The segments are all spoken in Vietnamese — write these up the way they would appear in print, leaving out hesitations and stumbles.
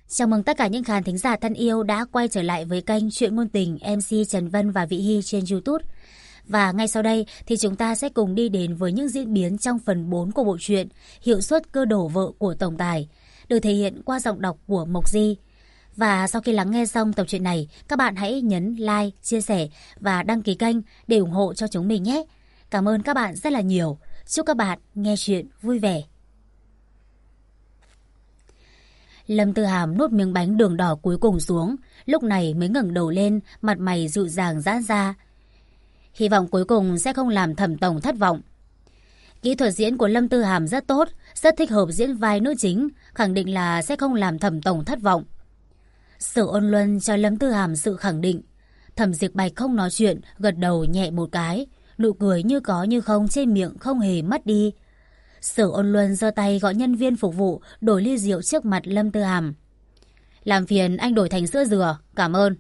Chào mừng tất cả những khán thính giả thân yêu đã quay trở lại với kênh Chuyện Ngôn Tình MC Trần Vân và Vị Hy trên YouTube. Và ngay sau đây thì chúng ta sẽ cùng đi đến với những diễn biến trong phần 4 của bộ truyện Hiệu suất cơ đổ vợ của tổng tài, được thể hiện qua giọng đọc của Mộc Di. Và sau khi lắng nghe xong tập truyện này, các bạn hãy nhấn like, chia sẻ và đăng ký kênh để ủng hộ cho chúng mình nhé. Cảm ơn các bạn rất là nhiều. Chúc các bạn nghe chuyện vui vẻ. Lâm Tư Hàm nuốt miếng bánh đường đỏ cuối cùng xuống, lúc này mới ngẩng đầu lên, mặt mày dịu dàng giãn ra. Hy vọng cuối cùng sẽ không làm Thẩm tổng thất vọng. Kỹ thuật diễn của Lâm Tư Hàm rất tốt, rất thích hợp diễn vai nữ chính, khẳng định là sẽ không làm Thẩm tổng thất vọng. Sở Ôn Luân cho Lâm Tư Hàm sự khẳng định. Thẩm Diệp Bạch không nói chuyện, gật đầu nhẹ một cái, nụ cười như có như không trên miệng không hề mất đi. Sở Ôn Luân giơ tay gọi nhân viên phục vụ đổi ly rượu trước mặt Lâm Tư Hàm. Làm phiền anh đổi thành sữa dừa, cảm ơn.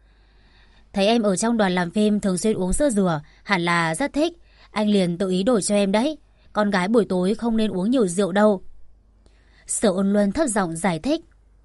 Thấy em ở trong đoàn làm phim thường xuyên uống sữa dừa, hẳn là rất thích, anh liền tự ý đổi cho em đấy. Con gái buổi tối không nên uống nhiều rượu đâu. Sở Ôn Luân thấp giọng giải thích.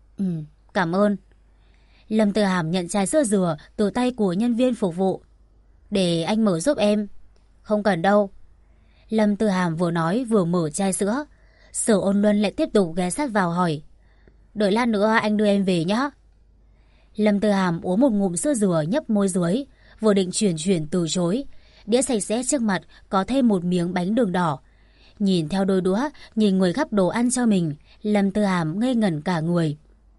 Cảm ơn. Lâm Tư Hàm nhận chai sữa dừa từ tay của nhân viên phục vụ. Để anh mở giúp em. Không cần đâu. Lâm Tư Hàm vừa nói vừa mở chai sữa. Sở Ôn Luân lại tiếp tục ghé sát vào hỏi. Đợi lát nữa anh đưa em về nhé. Lâm Tư Hàm uống một ngụm sữa dừa nhấp môi dưới, vừa định chuyển từ chối. Đĩa sạch sẽ trước mặt có thêm một miếng bánh đường đỏ. Nhìn theo đôi đũa, nhìn người gắp đồ ăn cho mình, Lâm Tư Hàm ngây ngẩn cả người.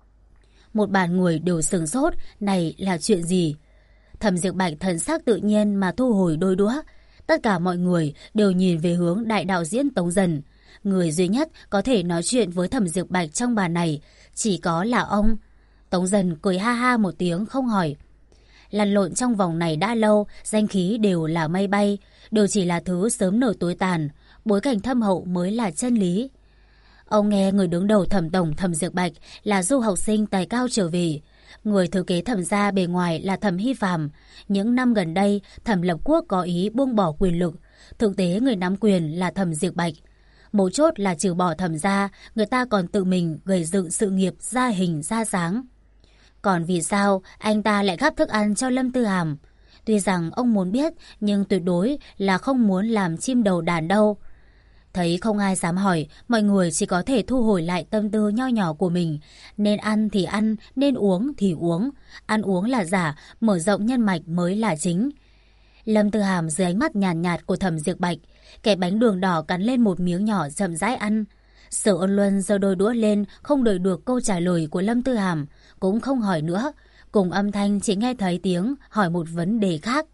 Một bàn người đều sửng sốt, này là chuyện gì? Thẩm Diệp Bạch thần sắc tự nhiên mà thu hồi đôi đũa. Tất cả mọi người đều nhìn về hướng đại đạo diễn Tống Dần. Người duy nhất có thể nói chuyện với Thẩm Diệp Bạch trong bàn này chỉ có là ông. Tống Dần cười ha ha một tiếng không hỏi. Lăn lộn trong vòng này đã lâu, danh khí đều là mây bay, đều chỉ là thứ sớm nở tối tàn, bối cảnh thâm hậu mới là chân lý. Ông nghe người đứng đầu Thẩm tổng Thẩm Diệp Bạch là du học sinh tài cao trở về. Người thừa kế Thẩm gia bề ngoài là Thẩm Hy Phàm. Những năm gần đây, Thẩm Lập Quốc có ý buông bỏ quyền lực. Thực tế người nắm quyền là Thẩm Diệp Bạch. Mấu chốt là trừ bỏ Thẩm gia, người ta còn tự mình gây dựng sự nghiệp ra hình ra dáng. Còn vì sao anh ta lại gắp thức ăn cho Lâm Tư Hàm? Tuy rằng ông muốn biết, nhưng tuyệt đối là không muốn làm chim đầu đàn đâu. Thấy không ai dám hỏi, mọi người chỉ có thể thu hồi lại tâm tư nho nhỏ của mình. Nên ăn thì ăn, nên uống thì uống. Ăn uống là giả, mở rộng nhân mạch mới là chính. Lâm Tư Hàm dưới ánh mắt nhàn nhạt của Thẩm Diệp Bạch, kẻ bánh đường đỏ cắn lên một miếng nhỏ chậm rãi ăn. Sở Ôn Luân giơ đôi đũa lên, không đợi được câu trả lời của Lâm Tư Hàm, cũng không hỏi nữa. Cùng âm thanh chỉ nghe thấy tiếng hỏi một vấn đề khác.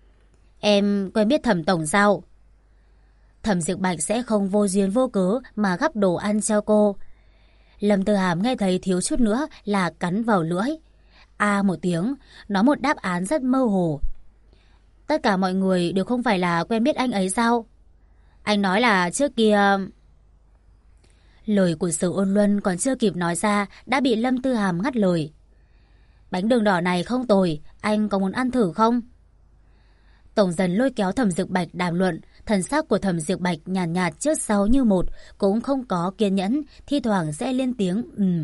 Em quen biết Thẩm tổng sao? Thẩm Diệp Bạch sẽ không vô duyên vô cớ mà gắp đồ ăn cho cô. Lâm Tư Hàm nghe thấy thiếu chút nữa là cắn vào lưỡi. Một tiếng, nói một đáp án rất mơ hồ. Tất cả mọi người đều không phải là quen biết anh ấy sao? Anh nói là trước kia... Lời của Sở Ôn Luân còn chưa kịp nói ra đã bị Lâm Tư Hàm ngắt lời. Bánh đường đỏ này không tồi, anh có muốn ăn thử không? Tổng Dần lôi kéo Thẩm Diệp Bạch đàm luận, thần sắc của Thẩm Diệp Bạch nhàn nhạt trước sau như một, cũng không có kiên nhẫn, thi thoảng sẽ lên tiếng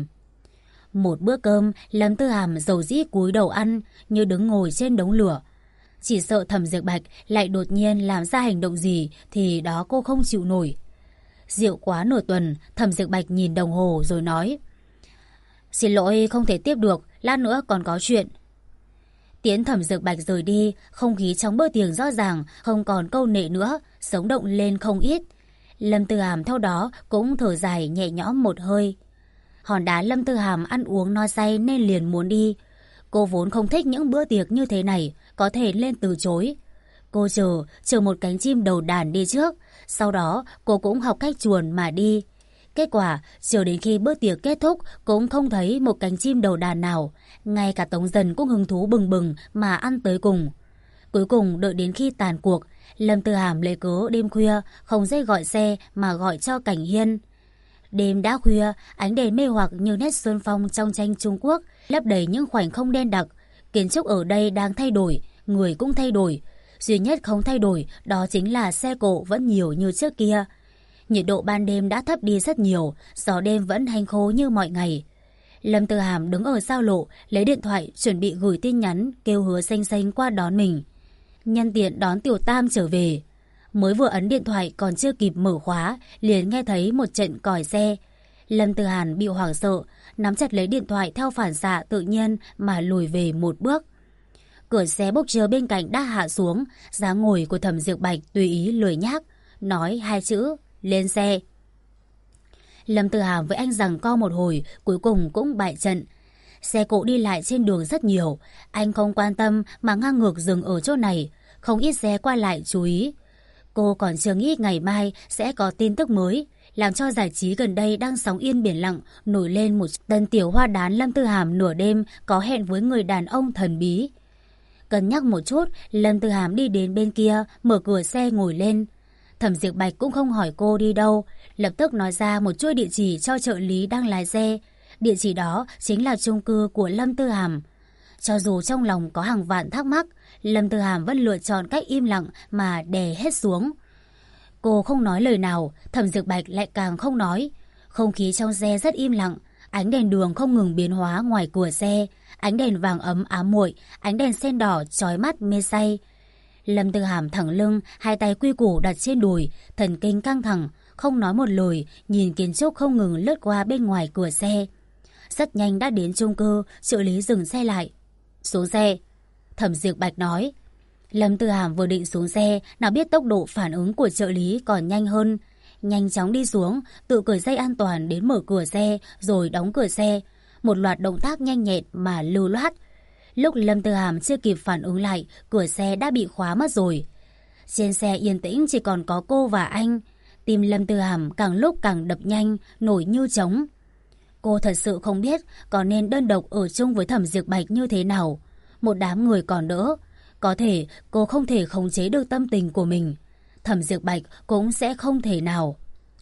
Một bữa cơm, Lâm Tư Hàm dầu dĩ cúi đầu ăn như đứng ngồi trên đống lửa. Chỉ sợ Thẩm Diệp Bạch lại đột nhiên làm ra hành động gì thì đó cô không chịu nổi. Rượu quá nửa tuần, Thẩm Diệp Bạch nhìn đồng hồ rồi nói. Xin lỗi không thể tiếp được, lát nữa còn có chuyện. Tiến Thẩm Diệp Bạch rời đi, không khí trong bữa tiệc rõ ràng, không còn câu nệ nữa, sống động lên không ít. Lâm Tư Hàm theo đó cũng thở dài nhẹ nhõm một hơi. Hòn đá Lâm Tư Hàm ăn uống no say nên liền muốn đi. Cô vốn không thích những bữa tiệc như thế này, có thể lên từ chối. Cô chờ một cánh chim đầu đàn đi trước, sau đó cô cũng học cách chuồn mà đi. Kết quả, chờ đến khi bữa tiệc kết thúc cũng không thấy một cánh chim đầu đàn nào. Ngay cả Tống Dần cũng hứng thú bừng bừng mà ăn tới cùng. Cuối cùng đợi đến khi tàn cuộc, Lâm Tư Hàm lấy cớ đêm khuya không dễ gọi xe mà gọi cho Cảnh Hiên. Đêm đã khuya, ánh đèn mê hoặc như nét xuân phong trong tranh Trung Quốc, lấp đầy những khoảnh không đen đặc. Kiến trúc ở đây đang thay đổi, người cũng thay đổi. Duy nhất không thay đổi đó chính là xe cộ vẫn nhiều như trước kia. Nhiệt độ ban đêm đã thấp đi rất nhiều, gió đêm vẫn hanh khô như mọi ngày. Lâm Tư Hàm đứng ở giao lộ, lấy điện thoại chuẩn bị gửi tin nhắn kêu Hứa Xanh Xanh qua đón mình. Nhân tiện đón Tiểu Tam trở về. Mới vừa ấn điện thoại còn chưa kịp mở khóa, liền nghe thấy một trận còi xe. Lâm Tư Hàn bị hoảng sợ, nắm chặt lấy điện thoại theo phản xạ tự nhiên mà lùi về một bước. Cửa xe bốc chờ bên cạnh đã hạ xuống, dáng ngồi của Thẩm Diệp Bạch tùy ý lười nhác, nói hai chữ, lên xe. Lâm Tư Hàm với anh giằng co một hồi, cuối cùng cũng bại trận. Xe cộ đi lại trên đường rất nhiều, anh không quan tâm mà ngang ngược dừng ở chỗ này, không ít xe qua lại chú ý. Cô còn chưa nghĩ ngày mai sẽ có tin tức mới, làm cho giải trí gần đây đang sóng yên biển lặng nổi lên một tân tiểu hoa đán. Lâm Tư Hàm nửa đêm có hẹn với người đàn ông thần bí. Cân nhắc một chút, Lâm Tư Hàm đi đến bên kia, mở cửa xe ngồi lên. Thẩm Diệp Bạch cũng không hỏi cô đi đâu, lập tức nói ra một chuỗi địa chỉ cho trợ lý đang lái xe. Địa chỉ đó chính là chung cư của Lâm Tư Hàm. Cho dù trong lòng có hàng vạn thắc mắc, Lâm Tư Hàm vẫn lựa chọn cách im lặng mà đè hết xuống. Cô không nói lời nào, Thẩm Diệp Bạch lại càng không nói. Không khí trong xe rất im lặng, ánh đèn đường không ngừng biến hóa ngoài cửa xe, ánh đèn vàng ấm ám muội, ánh đèn sen đỏ chói mắt mê say. Lâm Tư Hàm thẳng lưng, hai tay quy củ đặt trên đùi, thần kinh căng thẳng, không nói một lời, nhìn kiến trúc không ngừng lướt qua bên ngoài cửa xe. Rất nhanh đã đến chung cư, trợ lý dừng xe lại. Xuống xe, Thẩm Diệp Bạch nói. Lâm Tư Hàm vừa định xuống xe, nào biết tốc độ phản ứng của trợ lý còn nhanh hơn. Nhanh chóng đi xuống, tự cởi dây an toàn đến mở cửa xe, rồi đóng cửa xe. Một loạt động tác nhanh nhẹn mà lưu loát. Lúc Lâm Tư Hàm chưa kịp phản ứng lại, cửa xe đã bị khóa mất rồi. Trên xe yên tĩnh chỉ còn có cô và anh. Tim Lâm Tư Hàm càng lúc càng đập nhanh, nổi như trống. Cô thật sự không biết có nên đơn độc ở chung với Thẩm Diệp Bạch như thế nào. Một đám người còn đỡ. Có thể cô không thể khống chế được tâm tình của mình. Thẩm Diệp Bạch cũng sẽ không thể nào.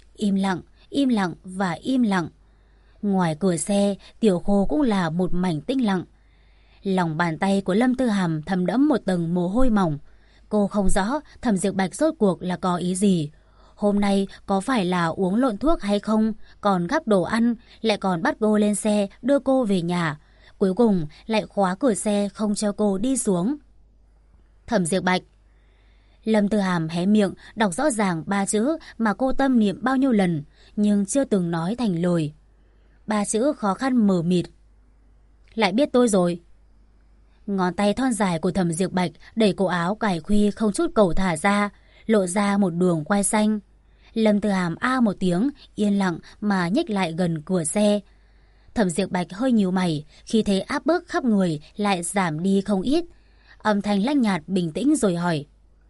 Im lặng và im lặng. Ngoài cửa xe, Tiểu Khô cũng là một mảnh tĩnh lặng. Lòng bàn tay của Lâm Tư Hàm thấm đẫm một tầng mồ hôi mỏng. Cô không rõ Thẩm Diệp Bạch rốt cuộc là có ý gì. Hôm nay có phải là uống lộn thuốc hay không, còn gắp đồ ăn, lại còn bắt cô lên xe đưa cô về nhà. Cuối cùng lại khóa cửa xe không cho cô đi xuống. Thẩm Diệp Bạch. Lâm Tư Hàm hé miệng đọc rõ ràng ba chữ mà cô tâm niệm bao nhiêu lần, nhưng chưa từng nói thành lời. Ba chữ khó khăn mờ mịt. Lại biết tôi rồi. Ngón tay thon dài của Thẩm Diệp Bạch đẩy cổ áo cài khuy không chút cầu thả ra, lộ ra một đường quai xanh. Lâm Tư Hàm a một tiếng, yên lặng mà nhích lại gần cửa xe. Thẩm Diệp Bạch hơi nhíu mày, khi thấy áp bức khắp người lại giảm đi không ít. Âm thanh lạnh nhạt bình tĩnh rồi hỏi.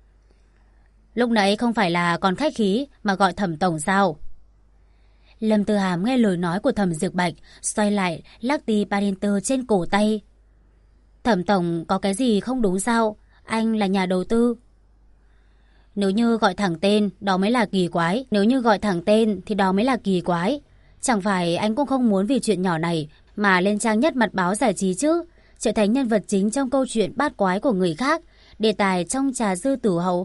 Lúc nãy không phải là còn khách khí mà gọi Thẩm tổng sao? Lâm Tư Hàm nghe lời nói của Thẩm Diệp Bạch, xoay lại lắc ti Parinter trên cổ tay. Thẩm tổng có cái gì không đúng sao? Anh là nhà đầu tư. Nếu như gọi thẳng tên, đó mới là kỳ quái. Nếu như gọi thẳng tên thì đó mới là kỳ quái. Chẳng phải anh cũng không muốn vì chuyện nhỏ này mà lên trang nhất mặt báo giải trí chứ, trở thành nhân vật chính trong câu chuyện bát quái của người khác, đề tài trong trà dư tử hậu.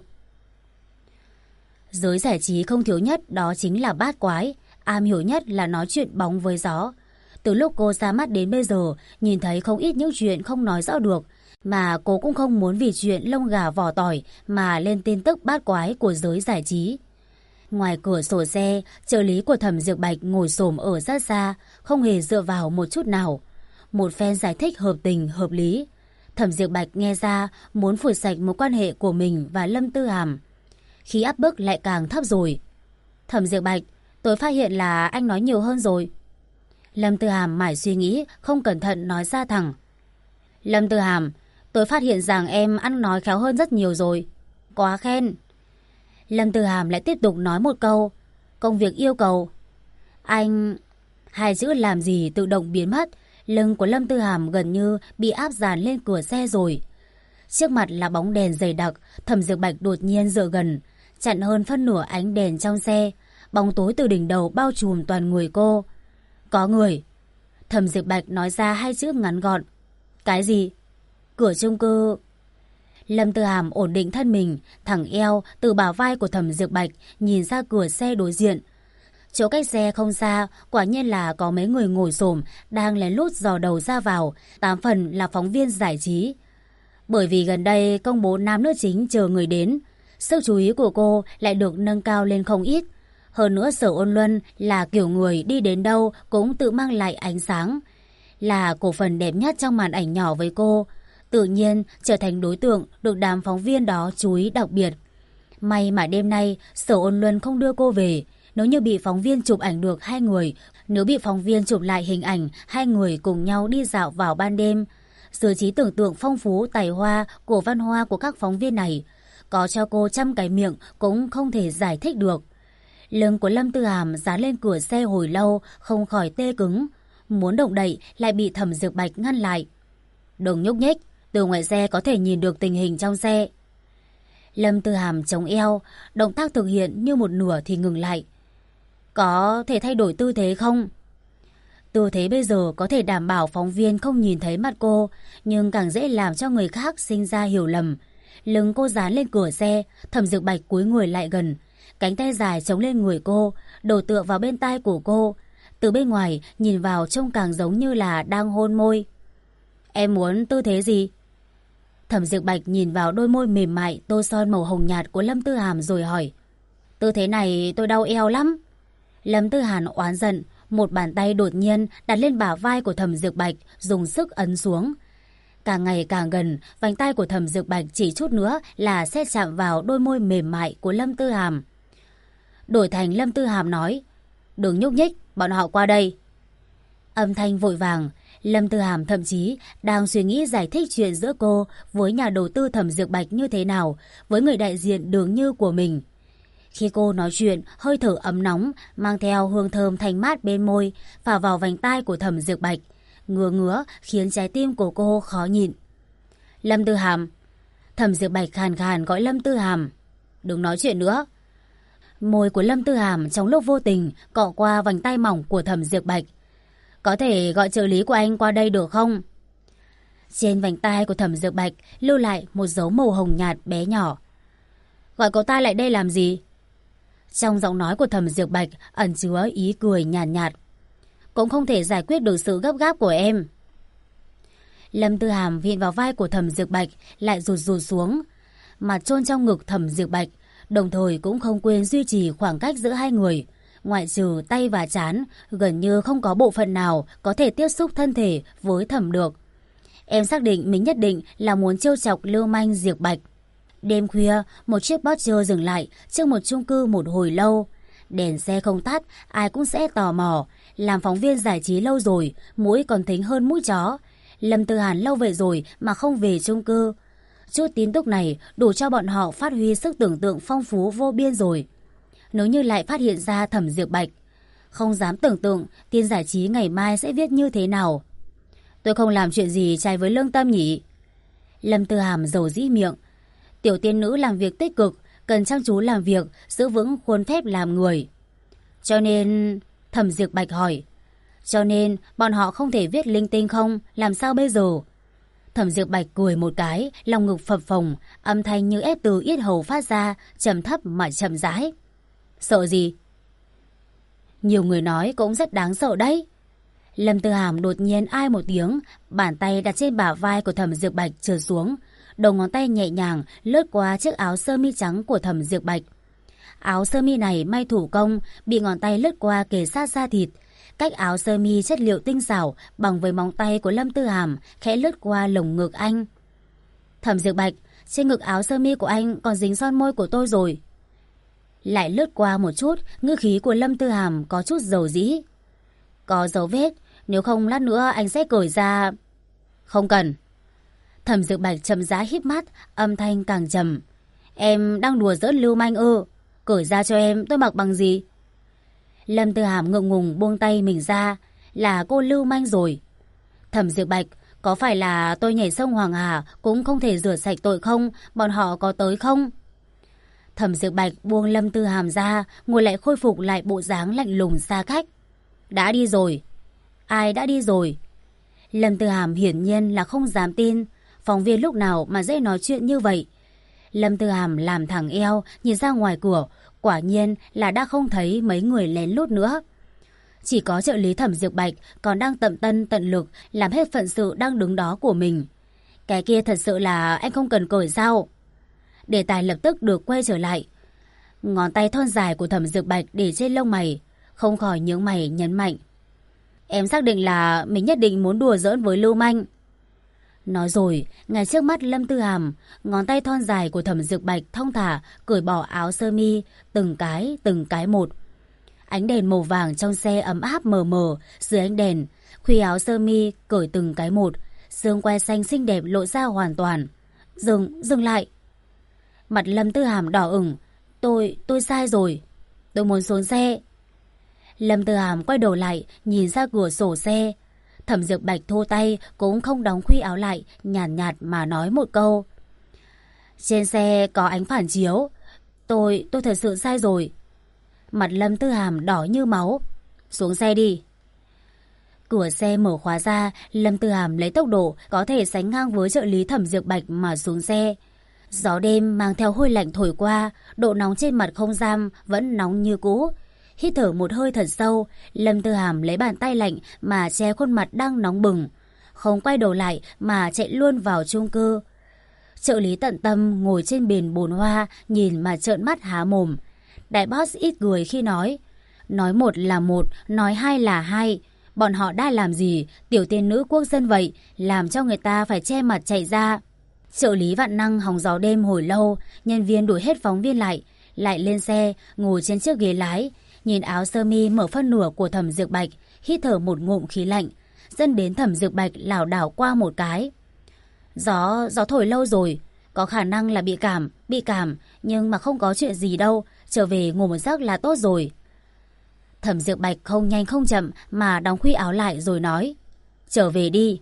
Giới giải trí không thiếu nhất đó chính là bát quái, am hiểu nhất là nói chuyện bóng với gió. Từ lúc cô ra mắt đến bây giờ, nhìn thấy không ít những chuyện không nói rõ được, mà cô cũng không muốn vì chuyện lông gà vỏ tỏi mà lên tin tức bát quái của giới giải trí. Ngoài cửa sổ xe, trợ lý của Thẩm Diệp Bạch ngồi xổm ở rất xa, không hề dựa vào một chút nào. Một phen giải thích hợp tình, hợp lý. Thẩm Diệp Bạch nghe ra muốn phủi sạch mối quan hệ của mình và Lâm Tư Hàm. Khí áp bức lại càng thấp rồi. Thẩm Diệp Bạch, tôi phát hiện là anh nói nhiều hơn rồi. Lâm Tư Hàm mải suy nghĩ, không cẩn thận nói ra thẳng. Lâm Tư Hàm, tôi phát hiện rằng em ăn nói khéo hơn rất nhiều rồi. Quá khen. Lâm Tư Hàm lại tiếp tục nói một câu. Công việc yêu cầu. Anh... Hai chữ làm gì tự động biến mất. Lưng của Lâm Tư Hàm gần như bị áp dàn lên cửa xe rồi. Trước mặt là bóng đèn dày đặc. Thẩm Diệp Bạch đột nhiên dựa gần, chặn hơn phân nửa ánh đèn trong xe. Bóng tối từ đỉnh đầu bao trùm toàn người cô. Có người. Thẩm Diệp Bạch nói ra hai chữ ngắn gọn. Cái gì? Cửa chung cư. Lâm Tư Hàm ổn định thân mình, thẳng eo từ bả vai của Thẩm Diệp Bạch nhìn ra cửa xe đối diện. Chỗ cách xe không xa, quả nhiên là có mấy người ngồi xổm đang lén lút dò đầu ra vào, 8 phần là phóng viên giải trí. Bởi vì gần đây công bố nam nữ chính chờ người đến, sức chú ý của cô lại được nâng cao lên không ít. Hơn nữa Sở Ôn Luân là kiểu người đi đến đâu cũng tự mang lại ánh sáng, là cổ phần đẹp nhất trong màn ảnh nhỏ với cô, tự nhiên trở thành đối tượng được đám phóng viên đó chú ý đặc biệt. May mà đêm nay Sở Ôn Luân không đưa cô về, nếu như bị phóng viên chụp ảnh được hai người, nếu bị phóng viên chụp lại hình ảnh hai người cùng nhau đi dạo vào ban đêm, dưới trí tưởng tượng phong phú tài hoa của văn hoa của các phóng viên này, có cho cô trăm cái miệng cũng không thể giải thích được. Lưng của Lâm Tư Hàm dán lên cửa xe hồi lâu không khỏi tê cứng, muốn động đậy lại bị Thẩm Dược Bạch ngăn lại. Đừng nhúc nhích, từ ngoài xe có thể nhìn được tình hình trong xe. Lâm Tư Hàm chống eo, động tác thực hiện như một nửa thì ngừng lại. Có thể thay đổi tư thế không? Tư thế bây giờ có thể đảm bảo phóng viên không nhìn thấy mặt cô, nhưng càng dễ làm cho người khác sinh ra hiểu lầm. Lưng cô dán lên cửa xe, Thẩm Dược Bạch cúi người lại gần, cánh tay dài chống lên người cô, đầu tựa vào bên tai của cô. Từ bên ngoài nhìn vào trông càng giống như là đang hôn môi. Em muốn tư thế gì? Thẩm Dược Bạch nhìn vào đôi môi mềm mại tô son màu hồng nhạt của Lâm Tư Hàm rồi hỏi. Tư thế này tôi đau eo lắm. Lâm Tư Hàn oán giận, một bàn tay đột nhiên đặt lên bả vai của Thẩm Dược Bạch, dùng sức ấn xuống. Càng ngày càng gần, vành tay của Thẩm Dược Bạch chỉ chút nữa là sẽ chạm vào đôi môi mềm mại của Lâm Tư Hàm. Đổi thành Lâm Tư Hàm nói, đừng nhúc nhích, bọn họ qua đây. Âm thanh vội vàng, Lâm Tư Hàm thậm chí đang suy nghĩ giải thích chuyện giữa cô với nhà đầu tư Thẩm Dược Bạch như thế nào, với người đại diện Đường Như của mình. Khi cô nói chuyện, hơi thở ấm nóng, mang theo hương thơm thanh mát bên môi, phả vào vành tai của Thẩm Dược Bạch, ngứa ngứa khiến trái tim của cô khó nhịn. Lâm Tư Hàm. Thẩm Dược Bạch khàn khàn gọi Lâm Tư Hàm. Đừng nói chuyện nữa. Môi của Lâm Tư Hàm trong lúc vô tình cọ qua vành tai mỏng của Thẩm Dược Bạch. Có thể gọi trợ lý của anh qua đây được không? Trên vành tai của Thẩm Dược Bạch lưu lại một dấu màu hồng nhạt bé nhỏ. Gọi cậu ta lại đây làm gì? Trong giọng nói của Thẩm Dược Bạch ẩn chứa ý cười nhàn nhạt. Cũng không thể giải quyết được sự gấp gáp của em. Lâm Tư Hàm vịn vào vai của Thẩm Dược Bạch lại rụt rụt xuống, mặt chôn trong ngực Thẩm Dược Bạch, đồng thời cũng không quên duy trì khoảng cách giữa hai người. Ngoại trừ tay và trán, gần như không có bộ phận nào có thể tiếp xúc thân thể với Thẩm được. Em xác định mình nhất định là muốn trêu chọc lưu manh Dược Bạch. Đêm khuya, một chiếc Porsche dừng lại trước một chung cư một hồi lâu. Đèn xe không tắt, ai cũng sẽ tò mò. Làm phóng viên giải trí lâu rồi, mũi còn thính hơn mũi chó. Lâm Tư Hàn lâu vậy rồi mà không về chung cư. Chút tin tức này đủ cho bọn họ phát huy sức tưởng tượng phong phú vô biên rồi. Nếu như lại phát hiện ra Thẩm Dược Bạch, không dám tưởng tượng tin giải trí ngày mai sẽ viết như thế nào. Tôi không làm chuyện gì trái với lương tâm nhỉ? Lâm Tư Hàm dầu dĩ miệng. Tiểu tiên nữ làm việc tích cực, cần chăm chú làm việc, giữ vững khuôn phép làm người. Cho nên... Thẩm Dược Bạch hỏi. Cho nên bọn họ không thể viết linh tinh không? Làm sao bây giờ? Thẩm Dược Bạch cười một cái, lòng ngực phập phồng, âm thanh như ép từ yết hầu phát ra, trầm thấp mà chậm rãi. Sợ gì? Nhiều người nói cũng rất đáng sợ đấy. Lâm Tư Hàm đột nhiên ai một tiếng, bàn tay đặt trên bả vai của Thẩm Dược Bạch trượt xuống, đầu ngón tay nhẹ nhàng lướt qua chiếc áo sơ mi trắng của Thẩm Dược Bạch. Áo sơ mi này may thủ công, bị ngón tay lướt qua kề sát da thịt. Cách áo sơ mi chất liệu tinh xảo bằng với móng tay của Lâm Tư Hàm khẽ lướt qua lồng ngực anh. Thẩm Dược Bạch, trên ngực áo sơ mi của anh còn dính son môi của tôi rồi. Lại lướt qua một chút, ngữ khí của Lâm Tư Hàm có chút dầu dĩ. Có dấu vết, nếu không lát nữa anh sẽ cởi ra. Không cần. Thẩm Dược Bạch chậm rãi híp mắt, âm thanh càng trầm. Em đang đùa giỡn lưu manh ư? Cởi ra cho em, tôi mặc bằng gì? Lâm Tư Hàm ngượng ngùng buông tay mình ra. Là cô lưu manh rồi. Thẩm Dược Bạch, có phải là tôi nhảy sông Hoàng Hà cũng không thể rửa sạch tội không? Bọn họ có tới không? Thẩm Dược Bạch buông Lâm Tư Hàm ra, ngồi lại khôi phục lại bộ dáng lạnh lùng xa cách. Đã đi rồi. Ai đã đi rồi? Lâm Tư Hàm hiển nhiên là không dám tin. Phóng viên lúc nào mà dễ nói chuyện như vậy? Lâm Tư Hàm làm thẳng eo, nhìn ra ngoài cửa, Quả nhiên là đã không thấy mấy người lén lút nữa. Chỉ có trợ lý Thẩm Diệp Bạch còn đang tận tâm tận lực làm hết phận sự đang đứng đó của mình. Cái kia thật sự là anh không cần cởi sao? Đề tài lập tức được quay trở lại. Ngón tay thon dài của Thẩm Diệp Bạch để trên lông mày, không khỏi nhướng mày nhấn mạnh. Em xác định là mình nhất định muốn đùa giỡn với Lưu Manh. Nói rồi, ngay trước mắt Lâm Tư Hàm, ngón tay thon dài của Thẩm Diệp Bạch thong thả cởi bỏ áo sơ mi, từng cái một. Ánh đèn màu vàng trong xe ấm áp mờ mờ, dưới ánh đèn, khuy áo sơ mi cởi từng cái một, xương quai xanh xinh đẹp lộ ra hoàn toàn. Dừng lại. Mặt Lâm Tư Hàm đỏ ửng. Tôi sai rồi. Tôi muốn xuống xe. Lâm Tư Hàm quay đầu lại, nhìn ra cửa sổ xe. Thẩm Diệp Bạch thô tay cũng không đóng khuy áo lại, nhàn nhạt mà nói một câu. Trên xe có ánh phản chiếu. Tôi thật sự sai rồi. Mặt Lâm Tư Hàm đỏ như máu. Xuống xe đi. Cửa xe mở khóa ra, Lâm Tư Hàm lấy tốc độ có thể sánh ngang với trợ lý Thẩm Diệp Bạch mà xuống xe. Gió đêm mang theo hôi lạnh thổi qua, độ nóng trên mặt không gian vẫn nóng như cũ. Hít thở một hơi thật sâu, Lâm Tư Hàm lấy bàn tay lạnh mà che khuôn mặt đang nóng bừng. Không quay đầu lại mà chạy luôn vào chung cư. Trợ lý tận tâm ngồi trên bền bồn hoa, nhìn mà trợn mắt há mồm. Đại boss ít cười khi nói. Nói một là một, nói hai là hai. Bọn họ đã làm gì, tiểu tiên nữ quốc dân vậy, làm cho người ta phải che mặt chạy ra. Trợ lý vạn năng hóng gió đêm hồi lâu, nhân viên đuổi hết phóng viên lại lên xe, ngồi trên chiếc ghế lái, nhìn áo sơ mi mở phân nửa của Thẩm Diệp Bạch, hít thở một ngụm khí lạnh, dẫn đến Thẩm Diệp Bạch lảo đảo qua một cái. Gió thổi lâu rồi, có khả năng là bị cảm, nhưng mà không có chuyện gì đâu, trở về ngủ một giấc là tốt rồi. Thẩm Diệp Bạch không nhanh không chậm mà đóng khuy áo lại rồi nói, trở về đi.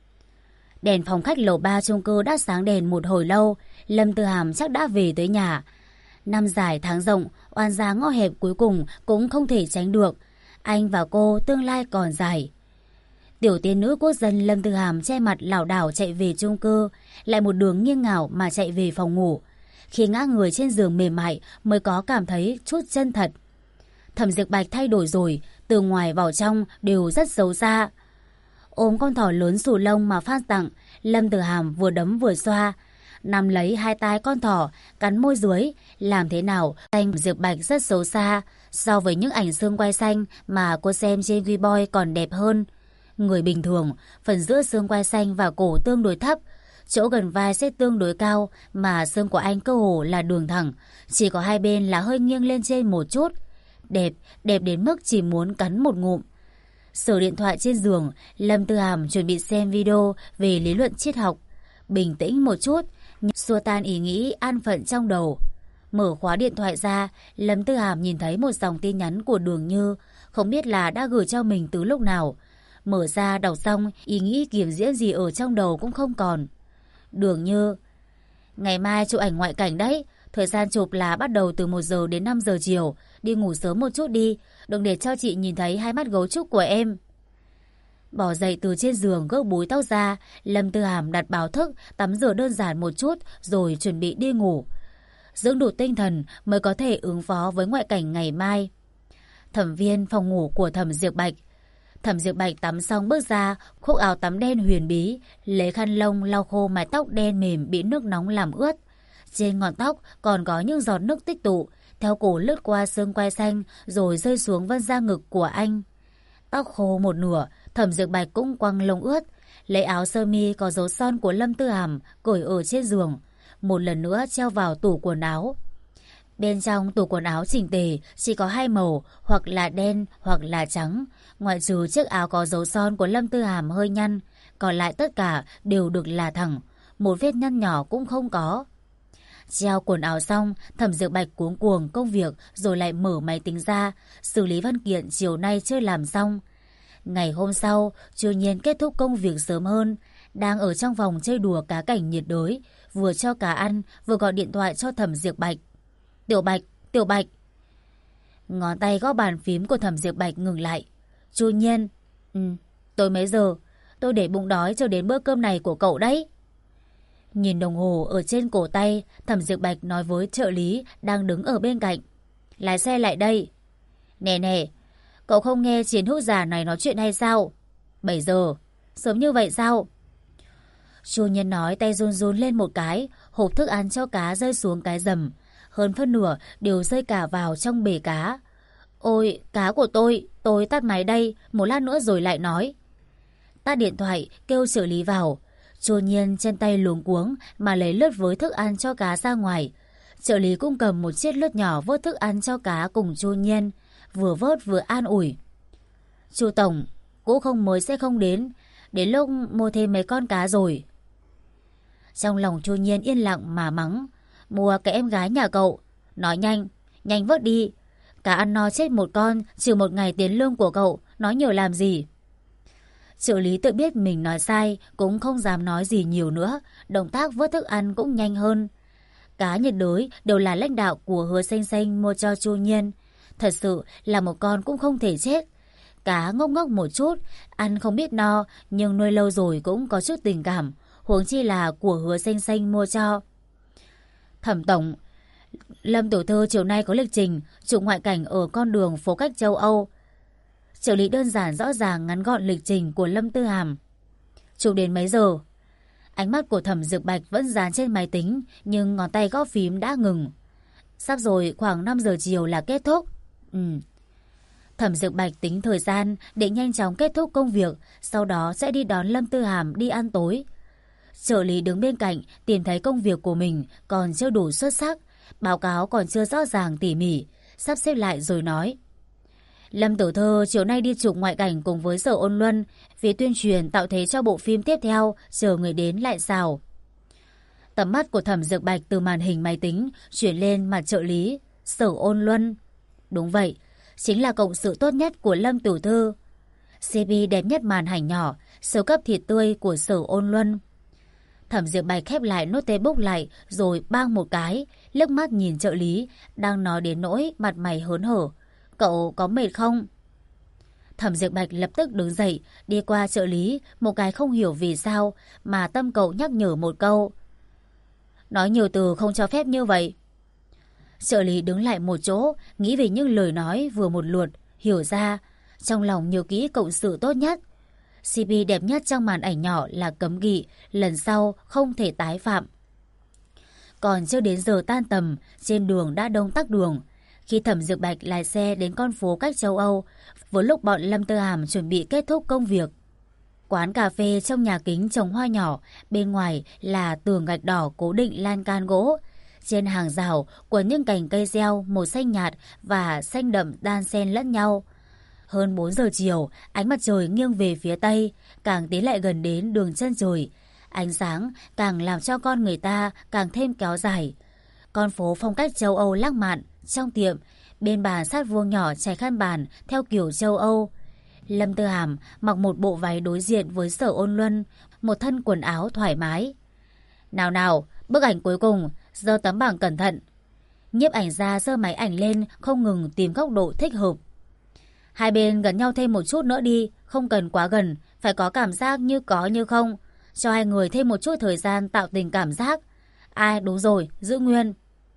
Đèn phòng khách lầu 3 chung cư đã sáng đèn một hồi lâu, Lâm Tư Hàm chắc đã về tới nhà. Năm dài tháng rộng, oan gia ngõ hẹp cuối cùng cũng không thể tránh được. Anh và cô tương lai còn dài. Tiểu tiên nữ quốc dân Lâm Tư Hàm che mặt lảo đảo chạy về chung cư, lại một đường nghiêng ngả mà chạy về phòng ngủ. Khi ngã người trên giường mềm mại mới có cảm thấy chút chân thật. Thẩm Diệp Bạch thay đổi rồi, từ ngoài vào trong đều rất xấu xa. Ôm con thỏ lớn xù lông mà phát tặng, Lâm Tư Hàm vừa đấm vừa xoa, nắm lấy hai tai con thỏ, cắn môi dưới. Làm thế nào, Thẩm Diệp Bạch rất xấu xa, so với những ảnh xương quai xanh mà cô xem trên Vboy còn đẹp hơn. Người bình thường, phần giữa xương quai xanh và cổ tương đối thấp, chỗ gần vai sẽ tương đối cao, mà xương của anh cơ hồ là đường thẳng, chỉ có hai bên là hơi nghiêng lên trên một chút. Đẹp đến mức chỉ muốn cắn một ngụm. Sờ điện thoại trên giường, Lâm Tư Hàm chuẩn bị xem video về lý luận triết học. Bình tĩnh một chút, xua tan ý nghĩ an phận trong đầu. Mở khóa điện thoại ra, Lâm Tư Hàm nhìn thấy một dòng tin nhắn của Đường Như, không biết là đã gửi cho mình từ lúc nào. Mở ra đọc xong, ý nghĩ kiềm diễn gì ở trong đầu cũng không còn. Đường Như: ngày mai chụp ảnh ngoại cảnh đấy, thời gian chụp là bắt đầu từ 1 giờ đến 5 giờ chiều. Đi ngủ sớm một chút đi, đừng để cho chị nhìn thấy hai mắt gấu trúc của em. Bỏ dậy từ trên giường, gỡ búi tóc ra, Lâm Tư Hàm đặt báo thức, tắm rửa đơn giản một chút rồi chuẩn bị đi ngủ. Dưỡng đủ tinh thần mới có thể ứng phó với ngoại cảnh ngày mai. Thẩm viên phòng ngủ của Thẩm Diệp Bạch. Thẩm Diệp Bạch tắm xong bước ra, khoác áo tắm đen huyền bí, lấy khăn lông lau khô mái tóc đen mềm bị nước nóng làm ướt. Trên ngọn tóc còn có những giọt nước tích tụ, theo cổ lướt qua xương quai xanh rồi rơi xuống vân da ngực của anh. Tóc khô một nửa, Thẩm Diệp Bạch cũng quăng lông ướt, lấy áo sơ mi có dấu son của Lâm Tư Hàm cởi ở trên giường, một lần nữa treo vào tủ quần áo. Bên trong tủ quần áo chỉnh tề chỉ có hai màu, hoặc là đen hoặc là trắng, ngoại trừ chiếc áo có dấu son của Lâm Tư Hàm hơi nhăn, còn lại tất cả đều được là thẳng, một vết nhăn nhỏ cũng không có. Treo quần áo xong, Thẩm Diệp Bạch cuống cuồng công việc rồi lại mở máy tính ra, xử lý văn kiện chiều nay chưa làm xong. Ngày hôm sau, Chu Nhiên kết thúc công việc sớm hơn, đang ở trong phòng chơi đùa cá cảnh nhiệt đới, vừa cho cá ăn, vừa gọi điện thoại cho Thẩm Diệp Bạch. Tiểu Bạch. Ngón tay gõ bàn phím của Thẩm Diệp Bạch ngừng lại. Chu Nhiên: tối mấy giờ? Tôi để bụng đói chờ đến bữa cơm này của cậu đấy. Nhìn đồng hồ ở trên cổ tay, Thẩm Diệp Bạch nói với trợ lý đang đứng ở bên cạnh. Lái xe lại đây. Nè nè, cậu không nghe Chiến Hữu già này nói chuyện hay sao? 7 giờ, sớm như vậy sao? Chu Nhiên nói, tay run run lên một cái, hộp thức ăn cho cá rơi xuống cái rầm. Hơn phân nửa đều rơi cả vào trong bể cá. Ôi, cá của tôi tắt máy đây, một lát nữa rồi lại nói. Tắt điện thoại, kêu trợ lý vào. Chu Nhiên chân tay luống cuống mà lấy lướt với thức ăn cho cá ra ngoài. Trợ lý cũng cầm một chiếc lướt nhỏ vớt thức ăn cho cá cùng Chu Nhiên, vừa vớt vừa an ủi. Chu tổng, cũ không mới sẽ không đến lúc mua thêm mấy con cá rồi. Trong lòng Chu Nhiên yên lặng mà mắng. Mua cái em gái nhà cậu. Nói nhanh, nhanh vớt đi. Cá ăn no chết một con, trừ một ngày tiền lương của cậu, nói nhiều làm gì. Trợ lý tự biết mình nói sai, cũng không dám nói gì nhiều nữa, động tác vớt thức ăn cũng nhanh hơn. Cá nhiệt đới đều là lãnh đạo của Hứa Xanh Xanh mua cho Chu Nhiên. Thật sự là một con cũng không thể chết. Cá ngốc ngốc một chút, ăn không biết no, nhưng nuôi lâu rồi cũng có chút tình cảm, huống chi là của Hứa Xanh Xanh mua cho. Thẩm tổng, Lâm tiểu thư chiều nay có lịch trình chụp ngoại cảnh ở con đường phố cách châu Âu. Trợ lý đơn giản rõ ràng ngắn gọn lịch trình của Lâm Tư Hàm. Chụp đến mấy giờ? Ánh mắt của Thẩm Dược Bạch vẫn dán trên máy tính, nhưng ngón tay gõ phím đã ngừng. Sắp rồi, khoảng 5 giờ chiều là kết thúc. Thẩm Dược Bạch tính thời gian để nhanh chóng kết thúc công việc, sau đó sẽ đi đón Lâm Tư Hàm đi ăn tối. Trợ lý đứng bên cạnh tìm thấy công việc của mình còn chưa đủ xuất sắc, báo cáo còn chưa rõ ràng tỉ mỉ, sắp xếp lại rồi nói. Lâm tiểu thư chiều nay đi chụp ngoại cảnh cùng với Sở Ôn Luân, vì tuyên truyền tạo thế cho bộ phim tiếp theo, chờ người đến lại xào. Tầm mắt của Thẩm Dược Bạch từ màn hình máy tính chuyển lên mặt trợ lý. Sở Ôn Luân. Đúng vậy, chính là cộng sự tốt nhất của Lâm tiểu thư. CP đẹp nhất màn ảnh nhỏ, siêu cấp thịt tươi của Sở Ôn Luân. Thẩm Dược Bạch khép lại notebook lại rồi bang một cái, liếc mắt nhìn trợ lý đang nói đến nỗi mặt mày hớn hở. Cậu có mệt không? Thẩm Dược Bạch lập tức đứng dậy, đi qua trợ lý, một cái không hiểu vì sao mà tâm cậu nhắc nhở một câu. Nói nhiều từ không cho phép như vậy. Trợ lý đứng lại một chỗ, nghĩ về những lời nói vừa một lượt, hiểu ra, trong lòng nhớ kỹ cộng sự tốt nhất. CP đẹp nhất trong màn ảnh nhỏ là cấm kỵ, lần sau không thể tái phạm. Còn chưa đến giờ tan tầm, trên đường đã đông tắc đường. Khi Thẩm Dược Bạch lái xe đến con phố cách châu Âu, vừa lúc bọn Lâm Tư Hàm chuẩn bị kết thúc công việc. Quán cà phê trong nhà kính trồng hoa nhỏ, bên ngoài là tường gạch đỏ cố định lan can gỗ. Trên hàng rào quấn những cành cây reo màu xanh nhạt và xanh đậm đan xen lẫn nhau. Hơn 4 giờ chiều, ánh mặt trời nghiêng về phía tây, càng tiến lại gần đến đường chân trời. Ánh sáng càng làm cho con người ta càng thêm kéo dài. Con phố phong cách châu Âu lãng mạn, trong tiệm, bên bàn sát vuông nhỏ trải khăn bàn theo kiểu châu Âu. Lâm Tư Hàm mặc một bộ váy đối diện với Sở Ôn Luân, một thân quần áo thoải mái. Nào nào, bức ảnh cuối cùng, giơ tấm bảng cẩn thận. Nhiếp ảnh gia giơ máy ảnh lên, không ngừng tìm góc độ thích hợp. Hai bên gần nhau thêm một chút nữa đi, không cần quá gần, phải có cảm giác như có như không. Cho hai người thêm một chút thời gian tạo tình cảm giác. Ai, đúng rồi, giữ nguyên.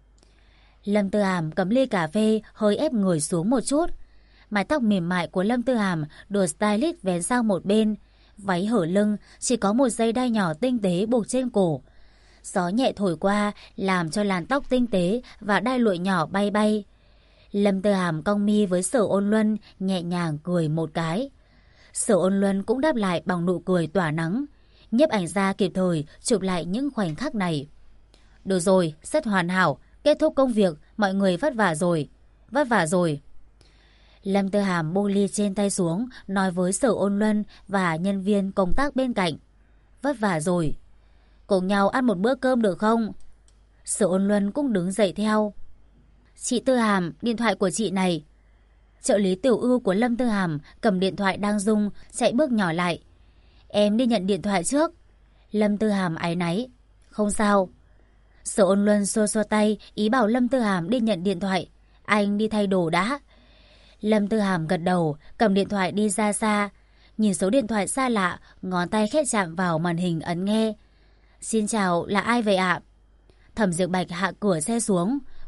Lâm Tư Hàm cầm ly cà phê, hơi ép người xuống một chút. Mái tóc mềm mại của Lâm Tư Hàm được stylist vén sang một bên. Váy hở lưng, chỉ có một dây đai nhỏ tinh tế buộc trên cổ. Gió nhẹ thổi qua, làm cho làn tóc tinh tế và đai lụa nhỏ bay bay. Lâm Tư Hàm cong mi với Sở Ôn Luân, nhẹ nhàng cười một cái. Sở Ôn Luân cũng đáp lại bằng nụ cười tỏa nắng. Nhiếp ảnh gia kịp thời chụp lại những khoảnh khắc này. Được rồi, rất hoàn hảo. Kết thúc công việc, mọi người vất vả rồi. Vất vả rồi. Lâm Tư Hàm buông ly trên tay xuống, nói với Sở Ôn Luân và nhân viên công tác bên cạnh. Vất vả rồi. Cùng nhau ăn một bữa cơm được không? Sở Ôn Luân cũng đứng dậy theo. Chị Tư Hàm, điện thoại của chị này. Trợ lý tiểu ưu của Lâm Tư Hàm cầm điện thoại đang rung, chạy bước nhỏ lại. Em đi nhận điện thoại trước. Lâm Tư Hàm áy náy. Không sao. Sở Ôn Luân xua xua tay, ý bảo Lâm Tư Hàm đi nhận điện thoại. Anh đi thay đồ đã. Lâm Tư Hàm gật đầu, cầm điện thoại đi ra xa. Nhìn số điện thoại xa lạ, ngón tay khẽ chạm vào màn hình ấn nghe. Xin chào, là ai vậy ạ? Thẩm Dược Bạch hạ cửa xe xuống.